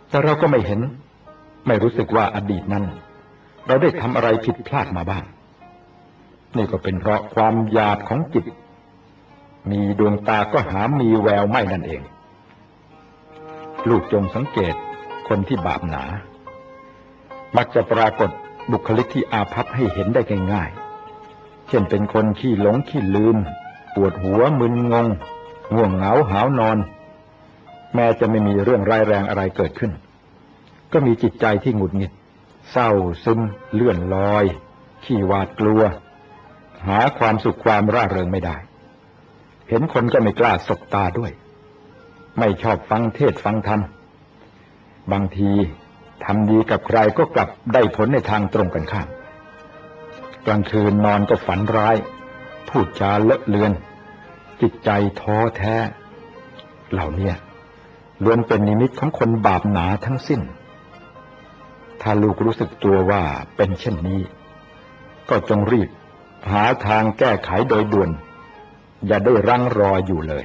แต่เราก็ไม่เห็นไม่รู้สึกว่าอดีตนั้นเราได้ทำอะไรผิดพลาดมาบ้างนี่ก็เป็นเพราะความหยาบของจิตมีดวงตาก็หามีแววไม่นั่นเองลูกจงสังเกตคนที่บาปหนามักจะปรากฏบุคลิกที่อาภัพให้เห็นได้ง่ายๆเช่นเป็นคนขี้หลงขี้ลืมปวดหัวมึนงงง่วงเหงาหาวนอนแม้จะไม่มีเรื่องร้ายแรงอะไรเกิดขึ้นก็มีจิตใจที่หงุดหงิดเศร้าซึมเลื่อนลอยขี้หวาดกลัวหาความสุขความร่าเริงไม่ได้เห็นคนก็ไม่กล้าสบตาด้วยไม่ชอบฟังเทศฟังธรรมบางทีทำดีกับใครก็กลับได้ผลในทางตรงกันข้ามกลางคืนนอนก็ฝันร้ายพูดจาเลอะเลือนจิตใจท้อแท้เหล่านี้ล้วนเป็นนิมิตของคนบาปหนาทั้งสิ้นถ้าลูกรู้สึกตัวว่าเป็นเช่นนี้ก็จงรีบหาทางแก้ไขโดยด่วนอย่าได้รั้งรออยู่เลย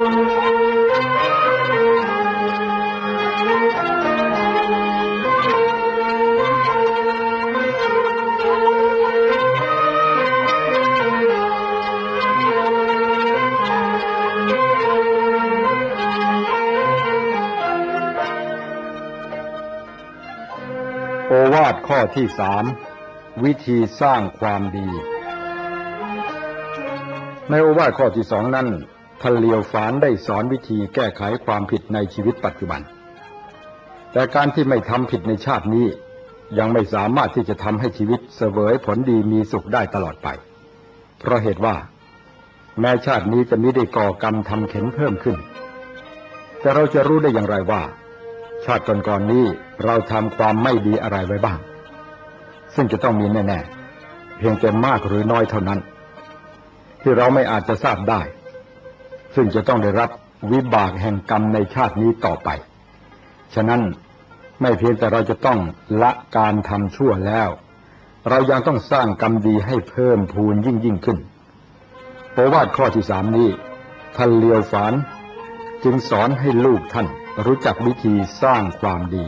โอวาทข้อที่สามวิธีสร้างความดีในโอวาทข้อที่สองนั้นท่านเลียวฝานได้สอนวิธีแก้ไขความผิดในชีวิตปัจจุบันแต่การที่ไม่ทำผิดในชาตินี้ยังไม่สามารถที่จะทำให้ชีวิตเสวยผลดีมีสุขได้ตลอดไปเพราะเหตุว่าแม้ชาตินี้จะมิได้ก่อกรรมทำเข็ญเพิ่มขึ้นแต่เราจะรู้ได้อย่างไรว่าชาติก่อนๆนี้เราทำความไม่ดีอะไรไว้บ้างซึ่งจะต้องมีแน่ๆเพียงแต่มากหรือน้อยเท่านั้นที่เราไม่อาจจะทราบได้ซึ่งจะต้องได้รับวิบากแห่งกรรมในชาตินี้ต่อไปฉะนั้นไม่เพียงแต่เราจะต้องละการทำชั่วแล้วเรายังต้องสร้างกรรมดีให้เพิ่มพูนยิ่งยิ่งขึ้นโอวาทข้อที่สามนี้ท่านเลียวฝานจึงสอนให้ลูกท่านรู้จักวิธีสร้างความดี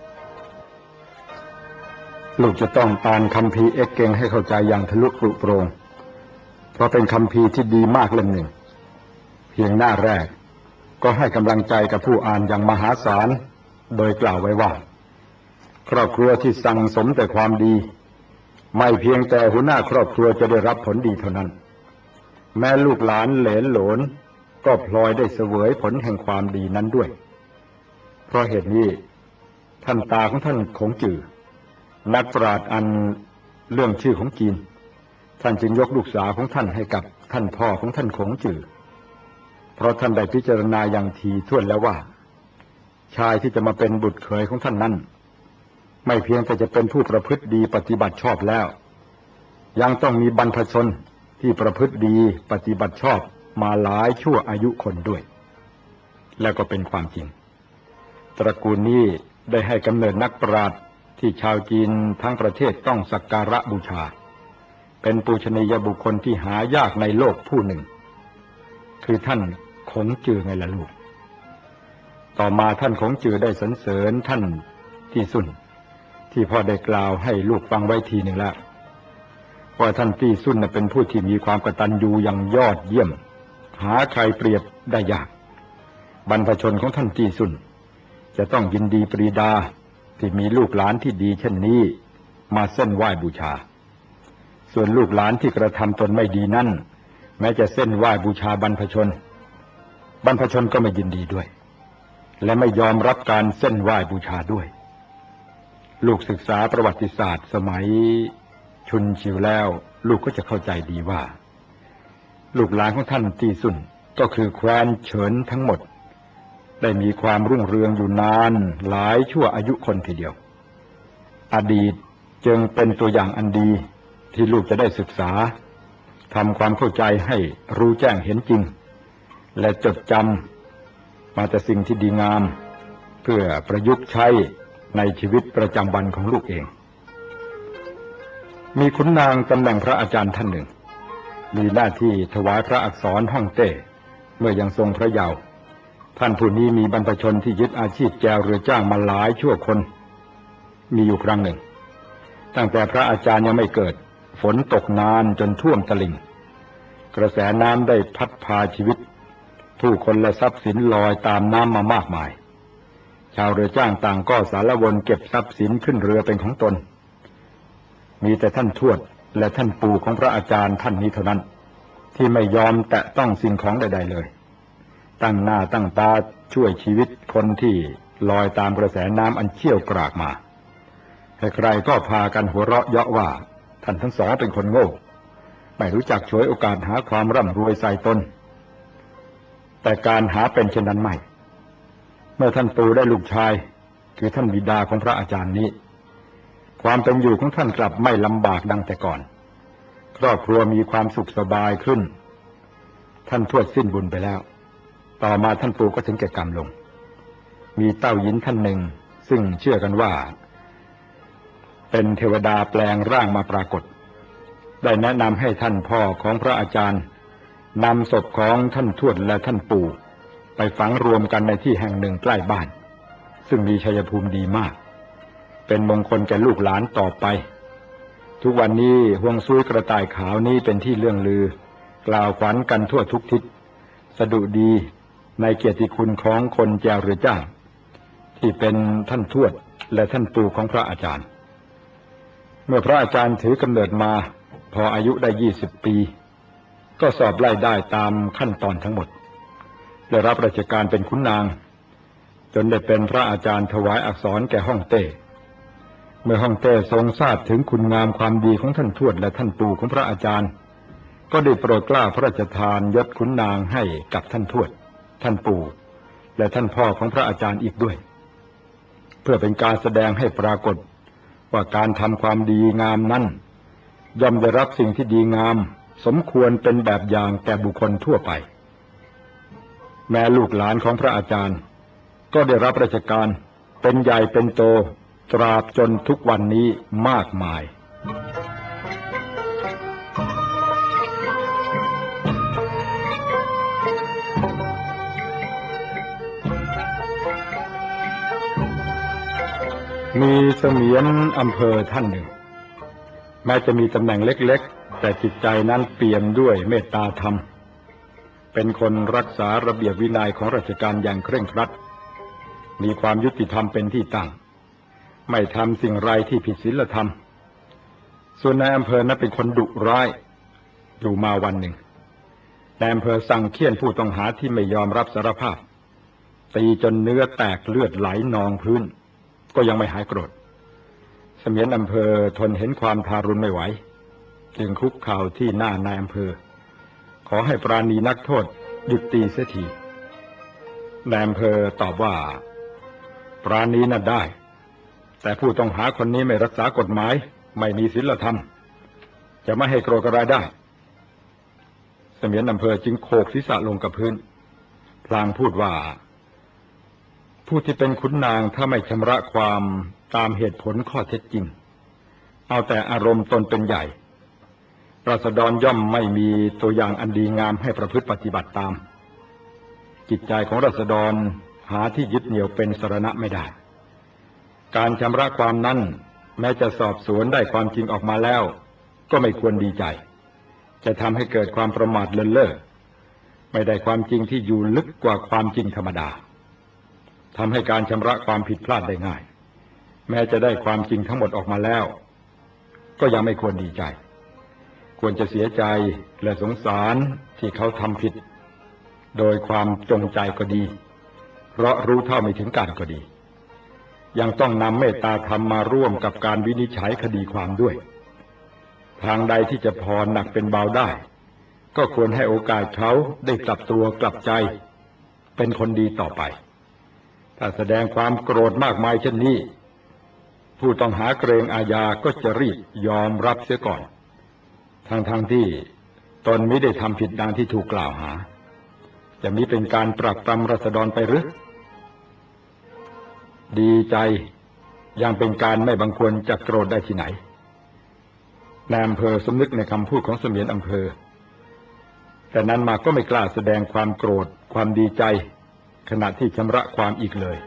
ลูกจะต้องอ่านคัมภีร์เอกเก่งให้เข้าใจอย่างทะลุปรุโปร่งเพราะเป็นคัมภีร์ที่ดีมากเล่มหนึ่งเพียงหน้าแรกก็ให้กำลังใจกับผู้อ่านอย่างมหาศาลโดยกล่าวไว้ว่าครอบครัวที่สั่งสมแต่ความดีไม่เพียงแต่หัวหน้าครอบครัวจะได้รับผลดีเท่านั้นแม้ลูกหลานเหลนโหลนก็พลอยได้เสวยผลแห่งความดีนั้นด้วยเพราะเหตุนี้ท่านตาของท่านคงจือนักปราชญ์อันเรื่องชื่อของจีนท่านจึงยกลูกสาวของท่านให้กับท่านพ่อของท่านคงจือเพราะท่านได้พิจารณาอย่างถี่ถ้วนแล้วว่าชายที่จะมาเป็นบุตรเขยของท่านนั้นไม่เพียงแต่จะเป็นผู้ประพฤติดีปฏิบัติชอบแล้วยังต้องมีบรรพชนที่ประพฤติดีปฏิบัติชอบมาหลายชั่วอายุคนด้วยแล้วก็เป็นความจริงตระกูลนี้ได้ให้กำเนิดนักปราชญ์ที่ชาวจีนทั้งประเทศต้องสักการะบูชาเป็นปูชนียบุคคลที่หายากในโลกผู้หนึ่งคือท่านคงจือไงล่ะลูกต่อมาท่านคงจือได้สรรเสริญท่านตี้ซุนที่พ่อได้กล่าวให้ลูกฟังไว้ทีหนึ่งแล้วว่าท่านตี้ซุนเป็นผู้ที่มีความกตัญญูอย่างยอดเยี่ยมหาใครเปรียบได้ยากบรรพชนของท่านตี้ซุนจะต้องยินดีปรีดาที่มีลูกหลานที่ดีเช่นนี้มาเส้นไหว้บูชาส่วนลูกหลานที่กระทำตนไม่ดีนั้นแม้จะเส้นไหว้บูชาบรรพชนบรรพชนก็ไม่ยินดีด้วยและไม่ยอมรับการเส้นไหว้บูชาด้วยลูกศึกษาประวัติศาสตร์สมัยชุนชิวแล้วลูกก็จะเข้าใจดีว่าลูกหลานของท่านตี้ซุนก็คือแคว้นเฉินทั้งหมดได้มีความรุ่งเรืองอยู่นานหลายชั่วอายุคนทีเดียวอดีตจึงเป็นตัวอย่างอันดีที่ลูกจะได้ศึกษาทำความเข้าใจให้รู้แจ้งเห็นจริงและจดจำมาแต่สิ่งที่ดีงามเพื่อประยุกต์ใช้ในชีวิตประจำวันของลูกเองมีขุนนางตำแหน่งพระอาจารย์ท่านหนึ่งมีหน้าที่ถวายพระอักษรฮ่องเต้เมื่อยังทรงพระเยาว์ท่านผู้นี้มีบรรพชนที่ยึดอาชีพแจวเรือจ้างมาหลายชั่วคนมีอยู่ครั้งหนึ่งตั้งแต่พระอาจารย์ยังไม่เกิดฝนตกนานจนท่วมตลิ่งกระแสน้ำได้พัดพาชีวิตผู้คนและทรัพย์สินลอยตามน้ำมามากมายชาวเรือจ้างต่างก็สารวนเก็บทรัพย์สินขึ้นเรือเป็นของตนมีแต่ท่านทวดและท่านปู่ของพระอาจารย์ท่านนี้เท่านั้นที่ไม่ยอมแตะต้องสิ่งของใดๆเลยตั้งหน้าตั้งตาช่วยชีวิตคนที่ลอยตามกระแสน้ำอันเชี่ยวกรากมาใครๆก็พากันหัวเราะเยาะว่าท่านทั้งสองเป็นคนโง่ไม่รู้จักฉวยโอกาสหาความร่ำรวยใส่ตนแต่การหาเป็นเช่นนั้นไม่เมื่อท่านปู่ได้ลูกชายคือท่านบิดาของพระอาจารย์นี้ความเป็นอยู่ของท่านกลับไม่ลำบากดังแต่ก่อนครอบครัวมีความสุขสบายขึ้นท่านทวดสิ้นบุญไปแล้วต่อมาท่านปู่ก็ถึงแก่กรรมลงมีเต้าหญินท่านหนึ่งซึ่งเชื่อกันว่าเป็นเทวดาแปลงร่างมาปรากฏได้แนะนำให้ท่านพ่อของพระอาจารย์นำศพของท่านทวดและท่านปู่ไปฝังรวมกันในที่แห่งหนึ่งใกล้บ้านซึ่งมีชัยภูมิดีมากเป็นมงคลแก่ลูกหลานต่อไปทุกวันนี้ห่วงซุยกระต่ายขาวนี้เป็นที่เลื่องลือกล่าวขวัญกันทั่วทุกทิศสดุดีในเกียรติคุณของคนแจวเรือจ้างที่เป็นท่านทวดและท่านปู่ของพระอาจารย์เมื่อพระอาจารย์ถือกำเนิดมาพออายุได้ยี่สิบปีก็สอบไล่ได้ตามขั้นตอนทั้งหมดได้รับราชการเป็นขุนนางจนได้เป็นพระอาจารย์ถวายอักษรแก่ฮ่องเต้เมื่อฮ่องเต้ทรงทราบถึงคุณงามความดีของท่านทวดและท่านปู่ของพระอาจารย์ก็ได้โปรดเกล้าพระราชทานยศขุนนางให้กับท่านทวดท่านปู่และท่านพ่อของพระอาจารย์อีกด้วยเพื่อเป็นการแสดงให้ปรากฏว่าการทำความดีงามนั้นย่อมได้รับสิ่งที่ดีงามสมควรเป็นแบบอย่างแก่บุคคลทั่วไปแม้ลูกหลานของพระอาจารย์ก็ได้รับราชการเป็นใหญ่เป็นโตตราบจนทุกวันนี้มากมายมีเสมียนอำเภอท่านหนึ่งแม้จะมีตำแหน่งเล็กๆแต่จิตใจนั้นเปี่ยมด้วยเมตตาธรรมเป็นคนรักษาระเบียบวินัยของราชการอย่างเคร่งครัดมีความยุติธรรมเป็นที่ตั้งไม่ทำสิ่งไรที่ผิดศีลธรรมส่วนนายอำเภอนั้นเป็นคนดุร้ายอยู่มาวันหนึ่งนายอำเภอสั่งเฆี่ยนผู้ต้องหาที่ไม่ยอมรับสารภาพตีจนเนื้อแตกเลือดไหลนองพื้นก็ยังไม่หายโกรธเสมียนอำเภอทนเห็นความทารุณไม่ไหวจึงคุกเข่าที่หน้านายอำเภอขอให้ปราณีนักโทษหยุดตีเสียทีนายอำเภอตอบว่าปราณีน่ะได้แต่ผู้ต้องหาคนนี้ไม่รักษากฎหมายไม่มีศีลธรรมจะไม่ให้โกรธอะไรได้เสมียนอำเภอจึงโขกศีรษะลงกับพื้นพลางพูดว่าผู้ที่เป็นขุนนางถ้าไม่ชำระความตามเหตุผลข้อเท็จจริงเอาแต่อารมณ์ตนเป็นใหญ่ราษฎรย่อมไม่มีตัวอย่างอันดีงามให้ประพฤติปฏิบัติตามจิตใจของราษฎรหาที่ยึดเหนี่ยวเป็นสรณะไม่ได้การชำระความนั้นแม้จะสอบสวนได้ความจริงออกมาแล้วก็ไม่ควรดีใจจะทำให้เกิดความประมาทเลินเล่อไม่ได้ความจริงที่อยู่ลึกกว่าความจริงธรรมดาทำให้การชำระความผิดพลาดได้ง่ายแม้จะได้ความจริงทั้งหมดออกมาแล้วก็ยังไม่ควรดีใจควรจะเสียใจและสงสารที่เขาทำผิดโดยความจงใจก็ดีเพราะรู้เท่าไม่ถึงการก็ดียังต้องนำเมตตาธรรมมาร่วมกับการวินิจฉัยคดีความด้วยทางใดที่จะพอหนักเป็นเบาได้ก็ควรให้โอกาสเขาได้กลับตัวกลับใจเป็นคนดีต่อไปถ้าแสดงความโกรธมากมายเช่นนี้ผู้ต้องหาเกรงอาญาก็จะรีบยอมรับเสียก่อนทั้งๆ ท, ที่ตนมิได้ทำผิดดังที่ถูกกล่าวหาจะมิเป็นการปรักปรำราษฎรไปหรือดีใจยังเป็นการไม่บังควรจะโกรธได้ที่ไหนนายอำเภอสำนึกในคำพูดของเสมียนอำเภอแต่นั้นมาก็ไม่กล้าแสดงความโกรธความดีใจขณะที่ชำระความอีกเลย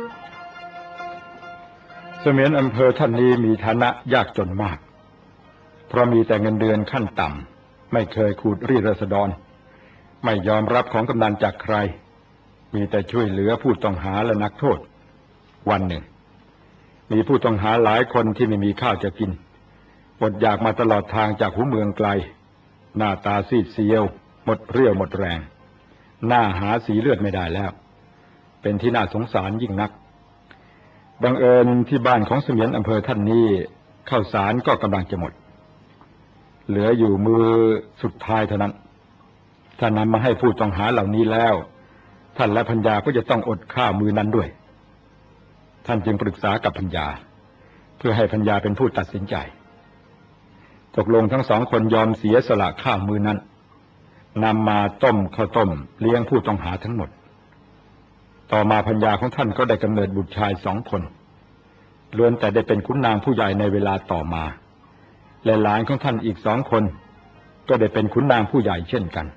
เสมียนอำเภอท่านนี้มีฐานะยากจนมากเพราะมีแต่เงินเดือนขั้นต่ำไม่เคยขูดรีดราษฎรไม่ยอมรับของกำนันจากใครมีแต่ช่วยเหลือผู้ต้องหาและนักโทษวันหนึ่งมีผู้ต้องหาหลายคนที่ไม่มีข้าวจะกินอดอยากมาตลอดทางจากหัวเมืองไกลหน้าตาซีดเซียวหมดเรี่ยวหมดแรงหน้าหาสีเลือดไม่ได้แล้วเป็นที่น่าสงสารยิ่งนักบังเอิญที่บ้านของเสมียนอำเภอท่านนี้ข้าวสารก็กำลังจะหมดเหลืออยู่มือสุดท้ายเท่านั้นถ้านำมาให้ผู้ต้องหาเหล่านี้แล้วท่านและภรรยาก็จะต้องอดข้าวมือนั้นด้วยท่านจึงปรึกษากับภรรยาเพื่อให้ภรรยาเป็นผู้ตัดสินใจตกลงทั้งสองคนยอมเสียสละข้าวมือนั้นนำมาต้มข้าวต้มเลี้ยงผู้ต้องหาทั้งหมดต่อมาภรรยาของท่านก็ได้กำเนิดบุตรชายสองคนล้วนแต่ได้เป็นขุนนางผู้ใหญ่ในเวลาต่อมาและหลานของท่านอีกสองคนก็ได้เป็นขุนนางผู้ใหญ่เช่นกัน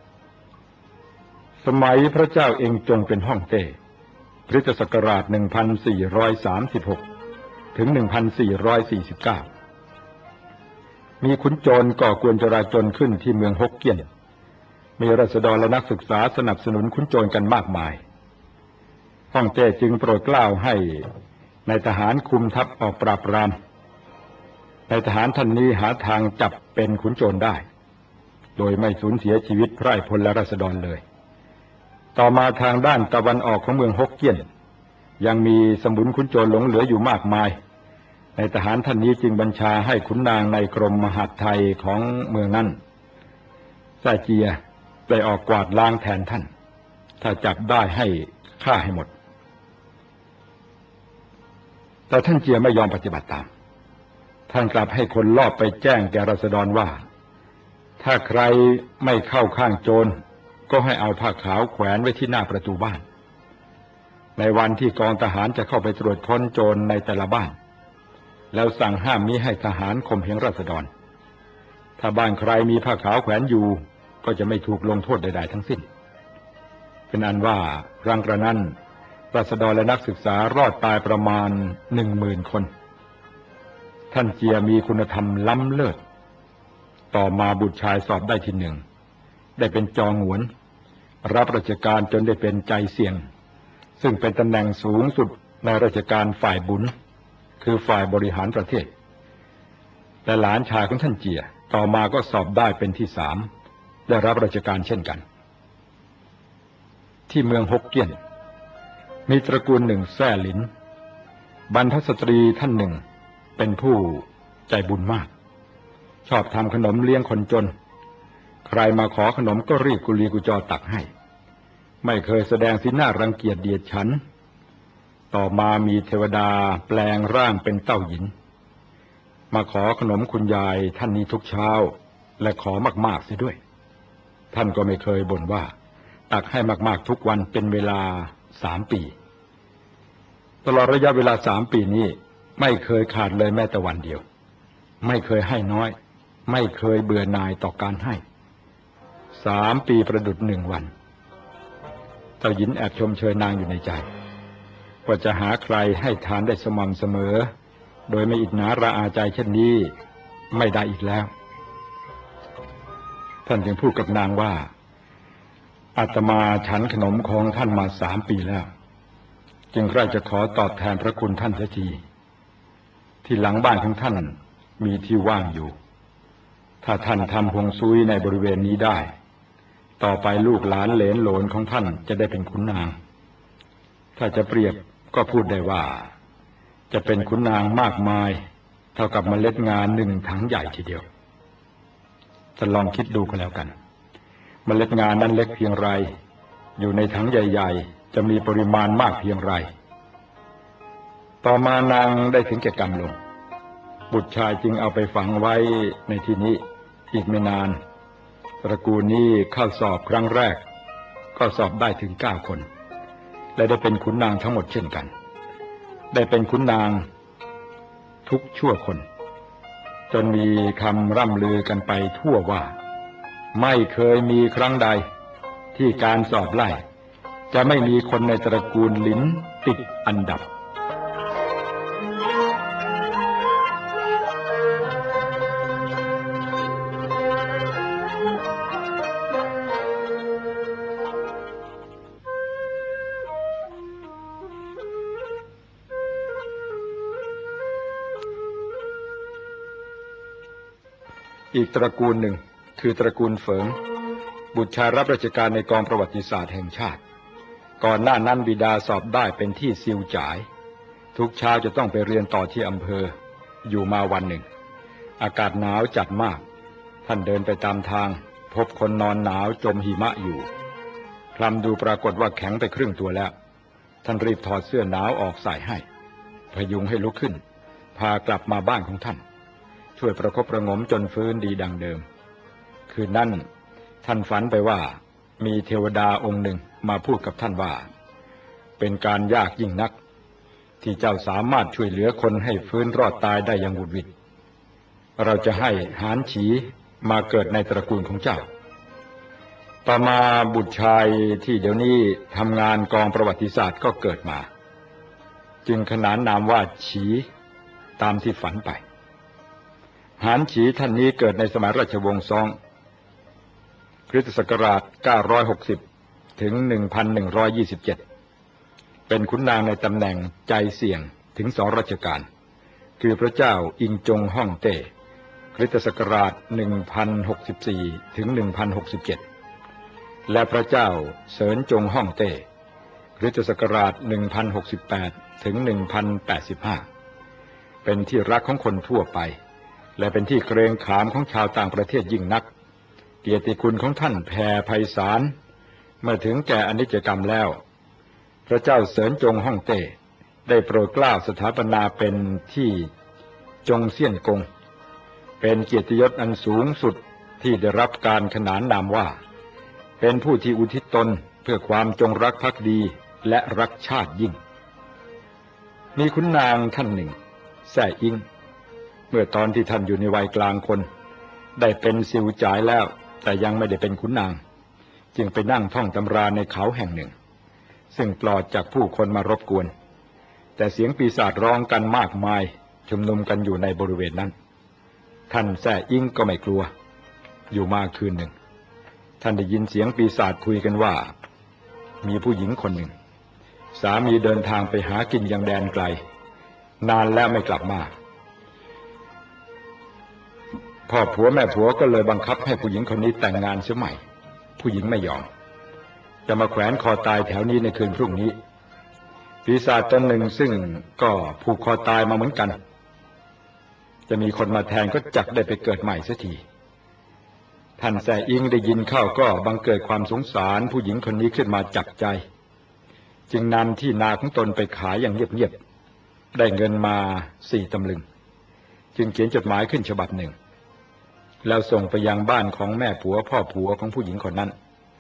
สมัยพระเจ้าเอ็งจงเป็นฮ่องเต้คริสตศักราชหนึ่งพันสี่ร้อยสามสิบหกถึงหนึ่งพันสี่ร้อยสี่สิบเก้ามีขุนโจรก่อกวนจราจรขึ้นที่เมืองฮกเกี้ยนมีราษฎรและนักศึกษาสนับสนุนขุนโจรกันมากมายฮ่องเต้จึงโปรดเกล้าให้นายทหารคุมทัพออกปราบปรามนายทหารท่านนี้หาทางจับเป็นขุนโจรได้โดยไม่สูญเสียชีวิตไพร่พลและราษฎรเลยต่อมาทางด้านตะวันออกของเมืองฮกเกี้ยนยังมีสมุนขุนโจรหลงเหลืออยู่มากมายนายทหารท่านนี้จึงบัญชาให้ขุนนางในกรมมหาดไทยของเมืองนั้นแซ่เจียได้ออกกวาดล้างแทนท่านถ้าจับได้ให้ฆ่าให้หมดแต่ท่านเจียไม่ยอมปฏิบัติตามท่านกลับให้คนลอบไปแจ้งแก่ราษฎรว่าถ้าใครไม่เข้าข้างโจรก็ให้เอาผ้าขาวแขวนไว้ที่หน้าประตูบ้านในวันที่กองทหารจะเข้าไปตรวจค้นโจรในแต่ละบ้านแล้วสั่งห้ามมิให้ทหารข่มเหงราษฎรถ้าบ้านใครมีผ้าขาวแขวนอยู่ก็จะไม่ถูกลงโทษใดๆทั้งสิ้นเป็นอันว่ารังกระนั้นราษฎรและนักศึกษารอดตายประมาณหนึ่งหมื่นคนท่านเจียมีคุณธรรมล้ำเลิศต่อมาบุตรชายสอบได้ที่หนึ่งได้เป็นจอหงวนรับราชการจนได้เป็นใจเสี่ยงซึ่งเป็นตำแหน่งสูงสุดในราชการฝ่ายบุญคือฝ่ายบริหารประเทศแต่หลานชายของท่านเจียต่อมาก็สอบได้เป็นที่สามได้รับราชการเช่นกันที่เมืองฮกเกี้ยนมีตระกูลหนึ่งแซ่หลินบรรพสตรีท่านหนึ่งเป็นผู้ใจบุญมากชอบทำขนมเลี้ยงคนจนใครมาขอขนมก็รีบกุลีกุจอตักให้ไม่เคยแสดงสีหน้ารังเกียจเดียดฉันต่อมามีเทวดาแปลงร่างเป็นเต้าหญินมาขอขนมคุณยายท่านนี้ทุกเช้าและขอมากๆเสียด้วยท่านก็ไม่เคยบ่นว่าตักให้มากๆทุกวันเป็นเวลาสามปีตลอดระยะเวลาสามปีนี้ไม่เคยขาดเลยแม้แต่วันเดียวไม่เคยให้น้อยไม่เคยเบื่อหน่ายต่อการให้สามปีประดุจหนึ่งวันเจ้าหญิงแอบชมเชยนางอยู่ในใจว่าจะหาใครให้ทานได้สม่ำเสมอโดยไม่อิจฉาระอาใจเช่นนี้ไม่ได้อีกแล้วท่านจึงพูดกับนางว่าอาตมาฉันขนมของท่านมาสามปีแล้วจึงใคร่จะขอตอบแทนพระคุณท่านเสียทีที่หลังบ้านของท่านมีที่ว่างอยู่ถ้าท่านทำฮวงซุยในบริเวณนี้ได้ต่อไปลูกหลานเหลนโหลนของท่านจะได้เป็นขุนนางถ้าจะเปรียบก็พูดได้ว่าจะเป็นขุนนางมากมายเท่ากับเมล็ดงาหนึ่งถังใหญ่ทีเดียวจะลองคิดดูกันแล้วกันเมล็ดงานั้นเล็กเพียงไรอยู่ในถังใหญ่ๆจะมีปริมาณมากเพียงไรต่อมานางได้ถึงแก่กรรมลงบุตรชายจึงเอาไปฝังไว้ในที่นี้อีกไม่นานตระกูลนี้เข้าสอบครั้งแรกก็สอบได้ถึงเก้าคนและได้เป็นขุนนางทั้งหมดเช่นกันได้เป็นขุนนางทุกชั่วคนจนมีคำร่ำลือกันไปทั่วว่าไม่เคยมีครั้งใดที่การสอบไล่จะไม่มีคนในตระกูลลิ้นติดอันดับอีกตระกูลหนึ่งคือตระกูลเฟิงบุตรชายรับราชการในกองประวัติศาสตร์แห่งชาติก่อนหน้านั้นบิดาสอบได้เป็นที่ซิวจ่ายทุกเช้าจะต้องไปเรียนต่อที่อำเภออยู่มาวันหนึ่งอากาศหนาวจัดมากท่านเดินไปตามทางพบคนนอนหนาวจมหิมะอยู่คลำดูปรากฏว่าแข็งไปครึ่งตัวแล้วท่านรีบถอดเสื้อหนาวออกใส่ให้พยุงให้ลุกขึ้นพากลับมาบ้านของท่านช่วยประคบประงมจนฟื้นดีดังเดิมคืนนั้นท่านฝันไปว่ามีเทวดาองค์หนึ่งมาพูดกับท่านว่าเป็นการยากยิ่งนักที่เจ้าสามารถช่วยเหลือคนให้ฟื้นรอดตายได้อย่างวุดวิดเราจะให้หานฉีมาเกิดในตระกูลของเจ้าต่อมาบุตรชายที่เดี๋ยวนี้ทำงานกองประวัติศาสตร์ก็เกิดมาจึงขนานนามว่าฉีตามที่ฝันไปหานฉีท่านนี้เกิดในสมัยราชวงศ์ซองคริสตศักราชเก้าร้อยหกสิบถึง หนึ่งพันหนึ่งร้อยยี่สิบเจ็ด เป็นขุนนางในตำแหน่งใจเสี่ยงถึงสองราชการคือพระเจ้าอิงจงฮ่องเต้คริสตศักราช หนึ่งพันหกสิบสี่ ถึง หนึ่งพันหกสิบเจ็ด และพระเจ้าเสริญจงฮ่องเต้คริสตศักราช หนึ่งพันหกสิบแปด ถึง หนึ่งพันแปดสิบห้า เป็นที่รักของคนทั่วไปและเป็นที่เกรงขามของชาวต่างประเทศยิ่งนักเกียรติคุณของท่านแผ่ไพศาลเมื่อถึงแก่อนิจกรรมแล้วพระเจ้าเสริญจงฮ่องเต้ได้โปรดเกล้าสถาปนาเป็นที่จงเซี่ยนกงเป็นเกียรติยศอันสูงสุดที่ได้รับการขนานนามว่าเป็นผู้ที่อุทิศตนเพื่อความจงรักภักดีและรักชาติยิ่งมีขุนนางท่านหนึ่งแซ่อิงเมื่อตอนที่ท่านอยู่ในวัยกลางคนได้เป็นซิวจ่ายแล้วแต่ยังไม่ได้เป็นขุนนางจึงไปนั่งท่องตำราในเขาแห่งหนึ่งซึ่งปลอดจากผู้คนมารบกวนแต่เสียงปีศาจร้องกันมากมายชุมนุมกันอยู่ในบริเวณนั้นท่านแซ่อิงก็ไม่กลัวอยู่มาคืนหนึ่งท่านได้ยินเสียงปีศาจคุยกันว่ามีผู้หญิงคนหนึ่งสามีเดินทางไปหากินยังแดนไกลนานแล้วไม่กลับมาพ่อผัวแม่ผัวก็เลยบังคับให้ผู้หญิงคนนี้แต่งงานเสียใหม่ผู้หญิงไม่ยอมจะมาแขวนคอตายแถวนี้ในคืนพรุ่งนี้ปีศาจตนหนึ่งซึ่งก็ผูกคอตายมาเหมือนกันจะมีคนมาแทนก็จักได้ไปเกิดใหม่เสียทีท่านแซ่อิงได้ยินเข้าก็บังเกิดความสงสารผู้หญิงคนนี้ขึ้นมาจับใจจึงนำที่นาของตนไปขายอย่างเงียบๆได้เงินมาสี่ตำลึงจึงเขียนจดหมายขึ้นฉบับหนึ่งแล้วส่งไปยังบ้านของแม่ผัวพ่อผัวของผู้หญิงคนนั้น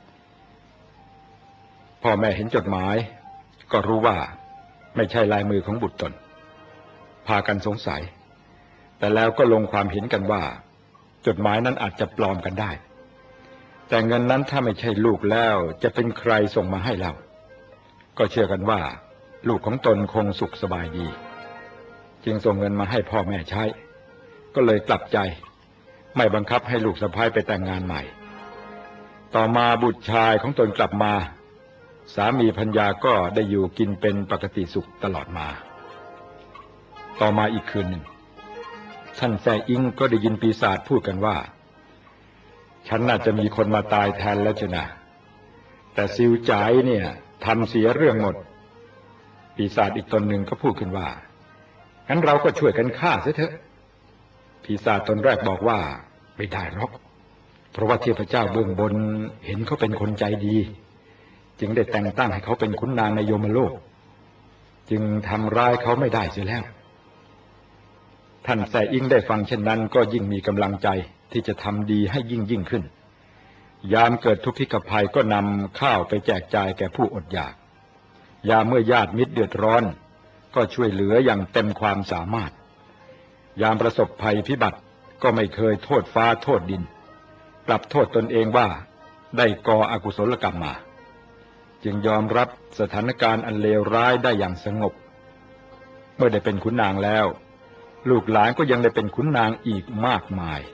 พ่อแม่เห็นจดหมายก็รู้ว่าไม่ใช่ลายมือของบุตรตนพากันสงสัยแต่แล้วก็ลงความเห็นกันว่าจดหมายนั้นอาจจะปลอมกันได้แต่เงินนั้นถ้าไม่ใช่ลูกแล้วจะเป็นใครส่งมาให้เราก็เชื่อกันว่าลูกของตนคงสุขสบายดีจึงส่งเงินมาให้พ่อแม่ใช้ก็เลยกลับใจไม่บังคับให้ลูกสะใภ้ไปแต่งงานใหม่ต่อมาบุตรชายของตนกลับมาสามีภรรยาก็ได้อยู่กินเป็นปกติสุขตลอดมาต่อมาอีกคืนหนึ่งท่านแซ่อิงก็ได้ยินปีศาจพูดกันว่าฉันน่าจะมีคนมาตายแทนแล้วจ้ะนะแต่ซิวจ่ายเนี่ยทำเสียเรื่องหมดปีศาจอีกตนหนึ่งก็พูดขึ้นว่างั้นเราก็ช่วยกันฆ่าซะเถอะปีศาจตนแรกบอกว่าไม่ได้หรอกเพราะว่าเทพเจ้าเบื้องบนเห็นเขาเป็นคนใจดีจึงได้แต่งตั้งให้เขาเป็นขุนนางในโยมโลกจึงทำร้ายเขาไม่ได้เสียแล้วท่านแซ่อิงได้ฟังเช่นนั้นก็ยิ่งมีกำลังใจที่จะทำดีให้ยิ่งยิ่งขึ้นยามเกิดทุพพิกภัยก็นำข้าวไปแจกจ่ายแก่ผู้อดอยากยามเมื่อญาติมิตรเดือดร้อนก็ช่วยเหลืออย่างเต็มความสามารถยามประสบภัยพิบัติก็ไม่เคยโทษฟ้าโทษดินกลับโทษตนเองว่าได้ก่ออกุศลกรรมมาจึงยอมรับสถานการณ์อันเลวร้ายได้อย่างสงบเมื่อได้เป็นขุนนางแล้วลูกหลานก็ยังได้เป็นขุนนางอีกมากมาย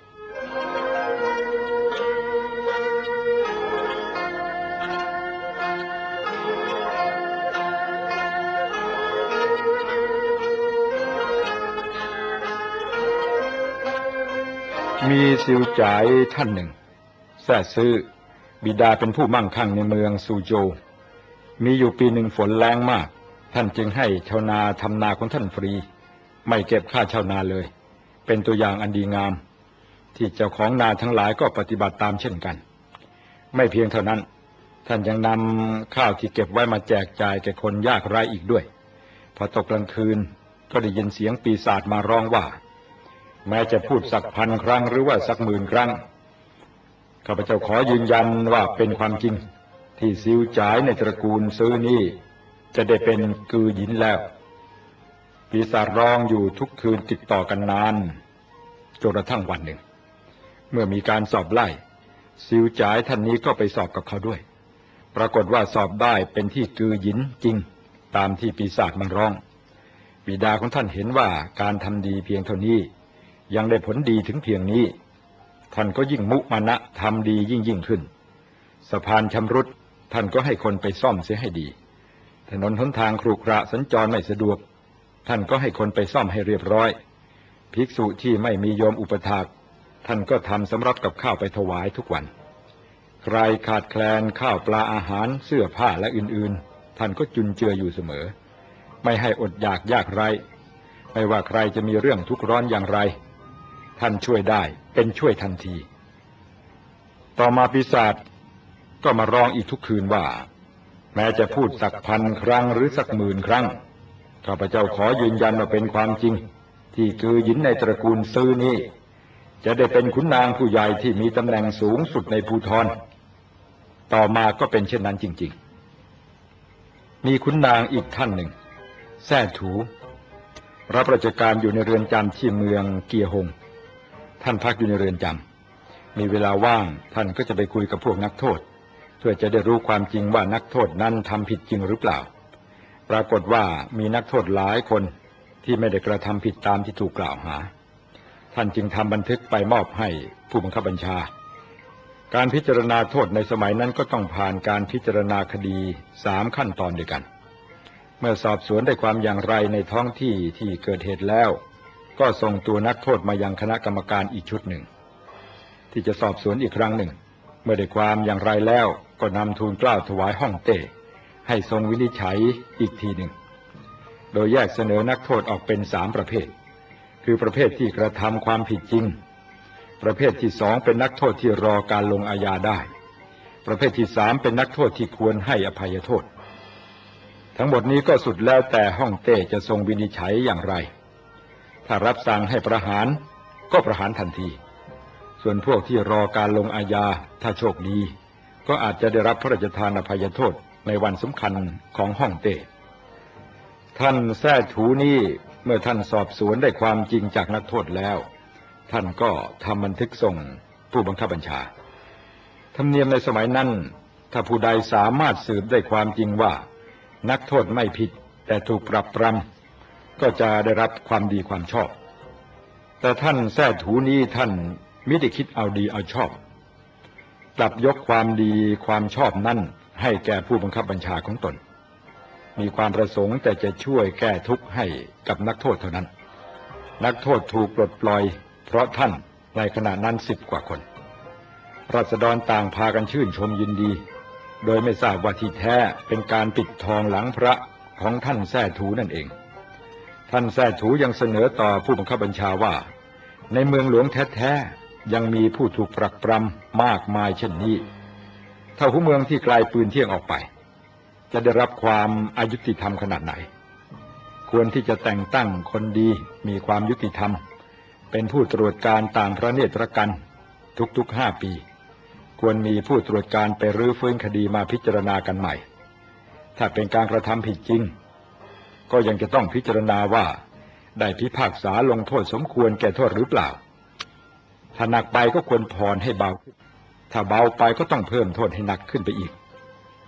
มีซิวจ๋ายท่านหนึ่งแซ่ซื่อบิดาเป็นผู้มั่งคั่งในเมืองซูโจวมีอยู่ปีหนึ่งฝนแล้งมากท่านจึงให้ชาวนาทำนาของท่านฟรีไม่เก็บค่าชาวนาเลยเป็นตัวอย่างอันดีงามที่เจ้าของนาทั้งหลายก็ปฏิบัติตามเช่นกันไม่เพียงเท่านั้นท่านยังนำข้าวที่เก็บไว้มาแจกจ่ายแก่คนยากไร้อีกด้วยพอตกกลางคืนก็ได้ยินเสียงปีศาจมาร้องว่าแม้จะพูดสักพันครั้งหรือว่าสักหมื่นครั้งข้าพเจ้าขอยืนยันว่าเป็นความจริงที่ซิวจ๋ายในตระกูลซื้อนี้จะได้เป็นกือหยินแล้วปีศาจร้องอยู่ทุกคืนติดต่อกันนานจนกระทั่งวันหนึ่งเมื่อมีการสอบไล่ซิวจ๋ายท่านนี้ก็ไปสอบกับเขาด้วยปรากฏว่าสอบได้เป็นที่กือหยินจริงตามที่ปีศาจมันร้องบิดาของท่านเห็นว่าการทำดีเพียงเท่านี้ยังได้ผลดีถึงเพียงนี้ท่านก็ยิ่งมุมานะทำดียิ่งยิ่งขึ้นสะพานชำรุดท่านก็ให้คนไปซ่อมเสียให้ดีถนนหนทางขรุขระสัญจรไม่สะดวกท่านก็ให้คนไปซ่อมให้เรียบร้อยภิกษุที่ไม่มีโยมอุปถากท่านก็ทำสำรับกับข้าวไปถวายทุกวันใครขาดแคลนข้าวปลาอาหารเสื้อผ้าและอื่นๆท่านก็จุนเจืออยู่เสมอไม่ให้อดอยากยากไร้ไม่ว่าใครจะมีเรื่องทุกข์ร้อนอย่างไรท่านช่วยได้เป็นช่วยทันทีต่อมาปีศาจก็มาร้องอีกทุกคืนว่าแม้จะพูดสักพันครั้งหรือสักหมื่นครั้งข้าพเจ้าขอยืนยันว่าเป็นความจริงที่กือหยินในตระกูลซื้อนี้จะได้เป็นขุนนางผู้ใหญ่ที่มีตำแหน่งสูงสุดในภูธรต่อมาก็เป็นเช่นนั้นจริงๆมีขุนนางอีกท่านหนึ่งแซ่ถูรับราชการอยู่ในเรือนจำที่เมืองเกียหงท่านพักอยู่ในเรือนจำมีเวลาว่างท่านก็จะไปคุยกับพวกนักโทษเพื่อจะได้รู้ความจริงว่านักโทษนั้นทำผิดจริงหรือเปล่าปรากฏว่ามีนักโทษหลายคนที่ไม่ได้กระทำผิดตามที่ถูกกล่าวหาท่านจึงทำบันทึกไปมอบให้ผู้บังคับบัญชาการพิจารณาโทษในสมัยนั้นก็ต้องผ่านการพิจารณาคดีสามขั้นตอนด้วยกันเมื่อสอบสวนได้ความอย่างไรในท้องที่ที่เกิดเหตุแล้วก็ส่งตัวนักโทษมายังคณะกรรมการอีกชุดหนึ่งที่จะสอบสวนอีกครั้งหนึ่งเมื่อได้ความอย่างไรแล้วก็นำทูลเกล้าถวายฮ่องเต้ให้ทรงวินิจฉัยอีกทีหนึ่งโดยแยกเสนอนักโทษออกเป็นสามประเภทคือประเภทที่กระทำความผิดจริงประเภทที่สองเป็นนักโทษที่รอการลงอาญาได้ประเภทที่สามเป็นนักโทษที่ควรให้อภัยโทษทั้งหมดนี้ก็สุดแล้วแต่ฮ่องเต้จะทรงวินิจฉัยอย่างไรถ้ารับสั่งให้ประหารก็ประหารทันทีส่วนพวกที่รอการลงอาญาถ้าโชคดีก็อาจจะได้รับพระราชทานอภัยโทษในวันสำคัญของฮ่องเต้ท่านแซ่ถูนี้เมื่อท่านสอบสวนได้ความจริงจากนักโทษแล้วท่านก็ทำบันทึกส่งผู้บังคับบัญชาธรรมเนียมในสมัยนั้นถ้าผู้ใดสามารถสืบได้ความจริงว่านักโทษไม่ผิดแต่ถูกปรับปรำก็จะได้รับความดีความชอบแต่ท่านแซ่ถูนี้ท่านมิได้คิดเอาดีเอาชอบกลับยกความดีความชอบนั้นให้แก่ผู้บังคับบัญชาของตนมีความประสงค์แต่จะช่วยแก้ทุกข์ให้กับนักโทษเท่านั้นนักโทษถูกปลดปล่อยเพราะท่านในขณะนั้นสิบกว่าคนราษฎรต่างพากันชื่นชมยินดีโดยไม่ทราบว่าที่แท้เป็นการปิดทองหลังพระของท่านแซ่ถูนั่นเองท่านแซ่ถูยังเสนอต่อผู้บังคับบัญชาว่าในเมืองหลวงแท้ๆยังมีผู้ถูกปรักปรำมากมายเช่นนี้ถ้าหัวเมืองที่ไกลปืนเที่ยงออกไปจะได้รับความอายุติธรรมขนาดไหนควรที่จะแต่งตั้งคนดีมีความยุติธรรมเป็นผู้ตรวจการต่างพระเนตรกันทุกๆห้าปีควรมีผู้ตรวจการไปรื้อฟื้นคดีมาพิจารณากันใหม่ถ้าเป็นการกระทำผิดจริงก็ยังจะต้องพิจารณาว่าได้พิพากษาลงโทษสมควรแก่โทษหรือเปล่าถ้าหนักไปก็ควรผ่อนให้เบาถ้าเบาไปก็ต้องเพิ่มโทษให้หนักขึ้นไปอีก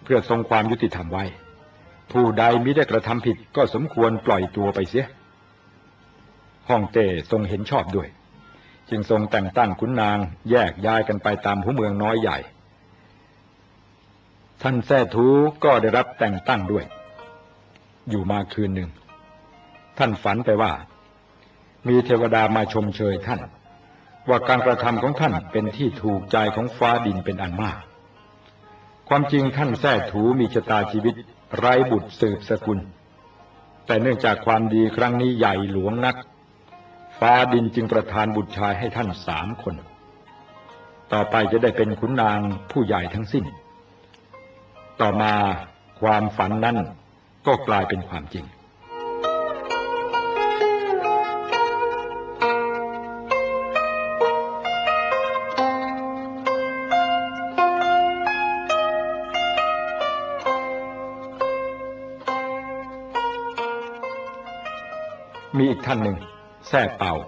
เพื่อทรงความยุติธรรมไว้ผู้ใดมิได้กระทำผิดก็สมควรปล่อยตัวไปเสียฮ่องเต้ทรงเห็นชอบด้วยจึงทรงแต่งตั้งขุนนางแยกย้ายกันไปตามหัวเมืองน้อยใหญ่ท่านแซ่ทูก็ได้รับแต่งตั้งด้วยอยู่มาคืนหนึ่งท่านฝันไปว่ามีเทวดามาชมเชยท่านว่าการกระทำของท่านเป็นที่ถูกใจของฟ้าดินเป็นอันมากความจริงท่านแซ่ถูมีชะตาชีวิตไร้บุตรสืบสกุลแต่เนื่องจากความดีครั้งนี้ใหญ่หลวงนักฟ้าดินจึงประทานบุตรชายให้ท่านสามคนต่อไปจะได้เป็นขุนนางผู้ใหญ่ทั้งสิ้นต่อมาความฝันนั้นก็กลายเป็นความจริงมีอีกท่านหนึ่งแซ่เป่า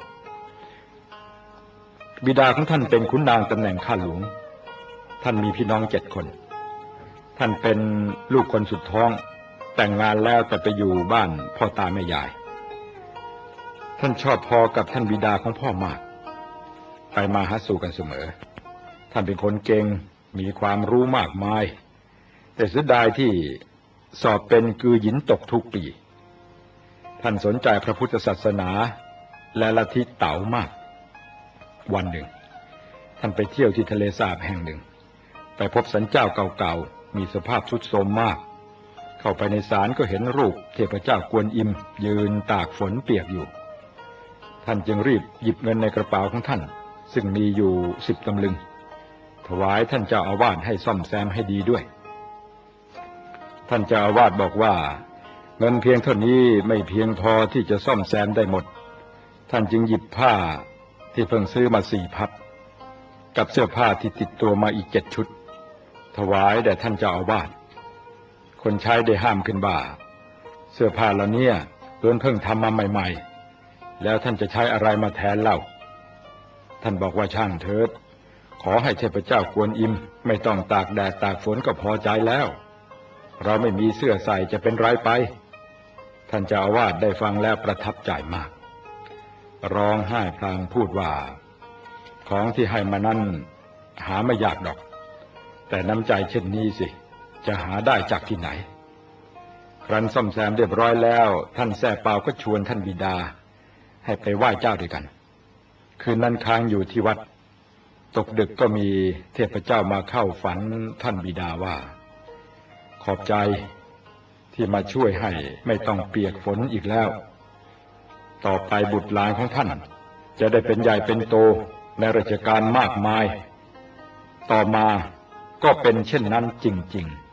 บิดาของท่านเป็นขุนนางตำแหน่งข้าหลวงท่านมีพี่น้องเจ็ดคนท่านเป็นลูกคนสุดท้องแต่งงานแล้วแต่ไปอยู่บ้านพ่อตาแม่ยายท่านชอบพอกับท่านบิดาของพ่อมากไปมาหาสู่กันเสมอท่านเป็นคนเก่งมีความรู้มากมายแต่เสียดายที่สอบเป็นกือหยินตกทุกปีท่านสนใจพระพุทธศาสนาและลัทธิเต๋ามากวันหนึ่งท่านไปเที่ยวที่ทะเลสาบแห่งหนึ่งไปพบศาลเจ้าเก่าๆมีสภาพทรุดโทรมมากเข้าไปในศาลก็เห็นรูปเทพเจ้ากวนอิมยืนตากฝนเปียกอยู่ท่านจึงรีบหยิบเงินในกระเป๋าของท่านซึ่งมีอยู่สิบตำลึงถวายท่านเจ้าอาวาสให้ซ่อมแซมให้ดีด้วยท่านเจ้าอาวาสบอกว่าเงินเพียงเท่านี้ไม่เพียงพอที่จะซ่อมแซมได้หมดท่านจึงหยิบผ้าที่เพิ่งซื้อมาสี่พับกับเสื้อผ้าที่ติดตัวมาอีกเจ็ดชุดถวายแด่ท่านเจ้าอาวาสคนใช้ได้ห้ามขึ้นว่าเสื้อผ้าเหล่านี้เพิ่งเพิ่งทำมาใหม่ๆแล้วท่านจะใช้อะไรมาแทนเล่าท่านบอกว่าช่างเถิดขอให้เทพเจ้ากวนอิมไม่ต้องตากแดดตากฝนก็พอใจแล้วเราไม่มีเสื้อใส่จะเป็นไรไปท่านเจ้าอาวาสได้ฟังแล้วประทับใจมากร้องไห้พลางพูดว่าของที่ให้มานั้นหาไม่ยากดอกแต่น้ำใจเช่นนี้สิจะหาได้จากที่ไหนครั้นซ่อมแซมเรียบร้อยแล้วท่านแซ่เปาก็ชวนท่านบิดาให้ไปไหว้เจ้าด้วยกันคืนนั้นค้างอยู่ที่วัดตกดึกก็มีเทพเจ้ามาเข้าฝันท่านบิดาว่าขอบใจที่มาช่วยให้ไม่ต้องเปียกฝนอีกแล้วต่อไปบุตรหลานของท่านจะได้เป็นใหญ่เป็นโตในราชการมากมายต่อมาก็เป็นเช่นนั้นจริงๆ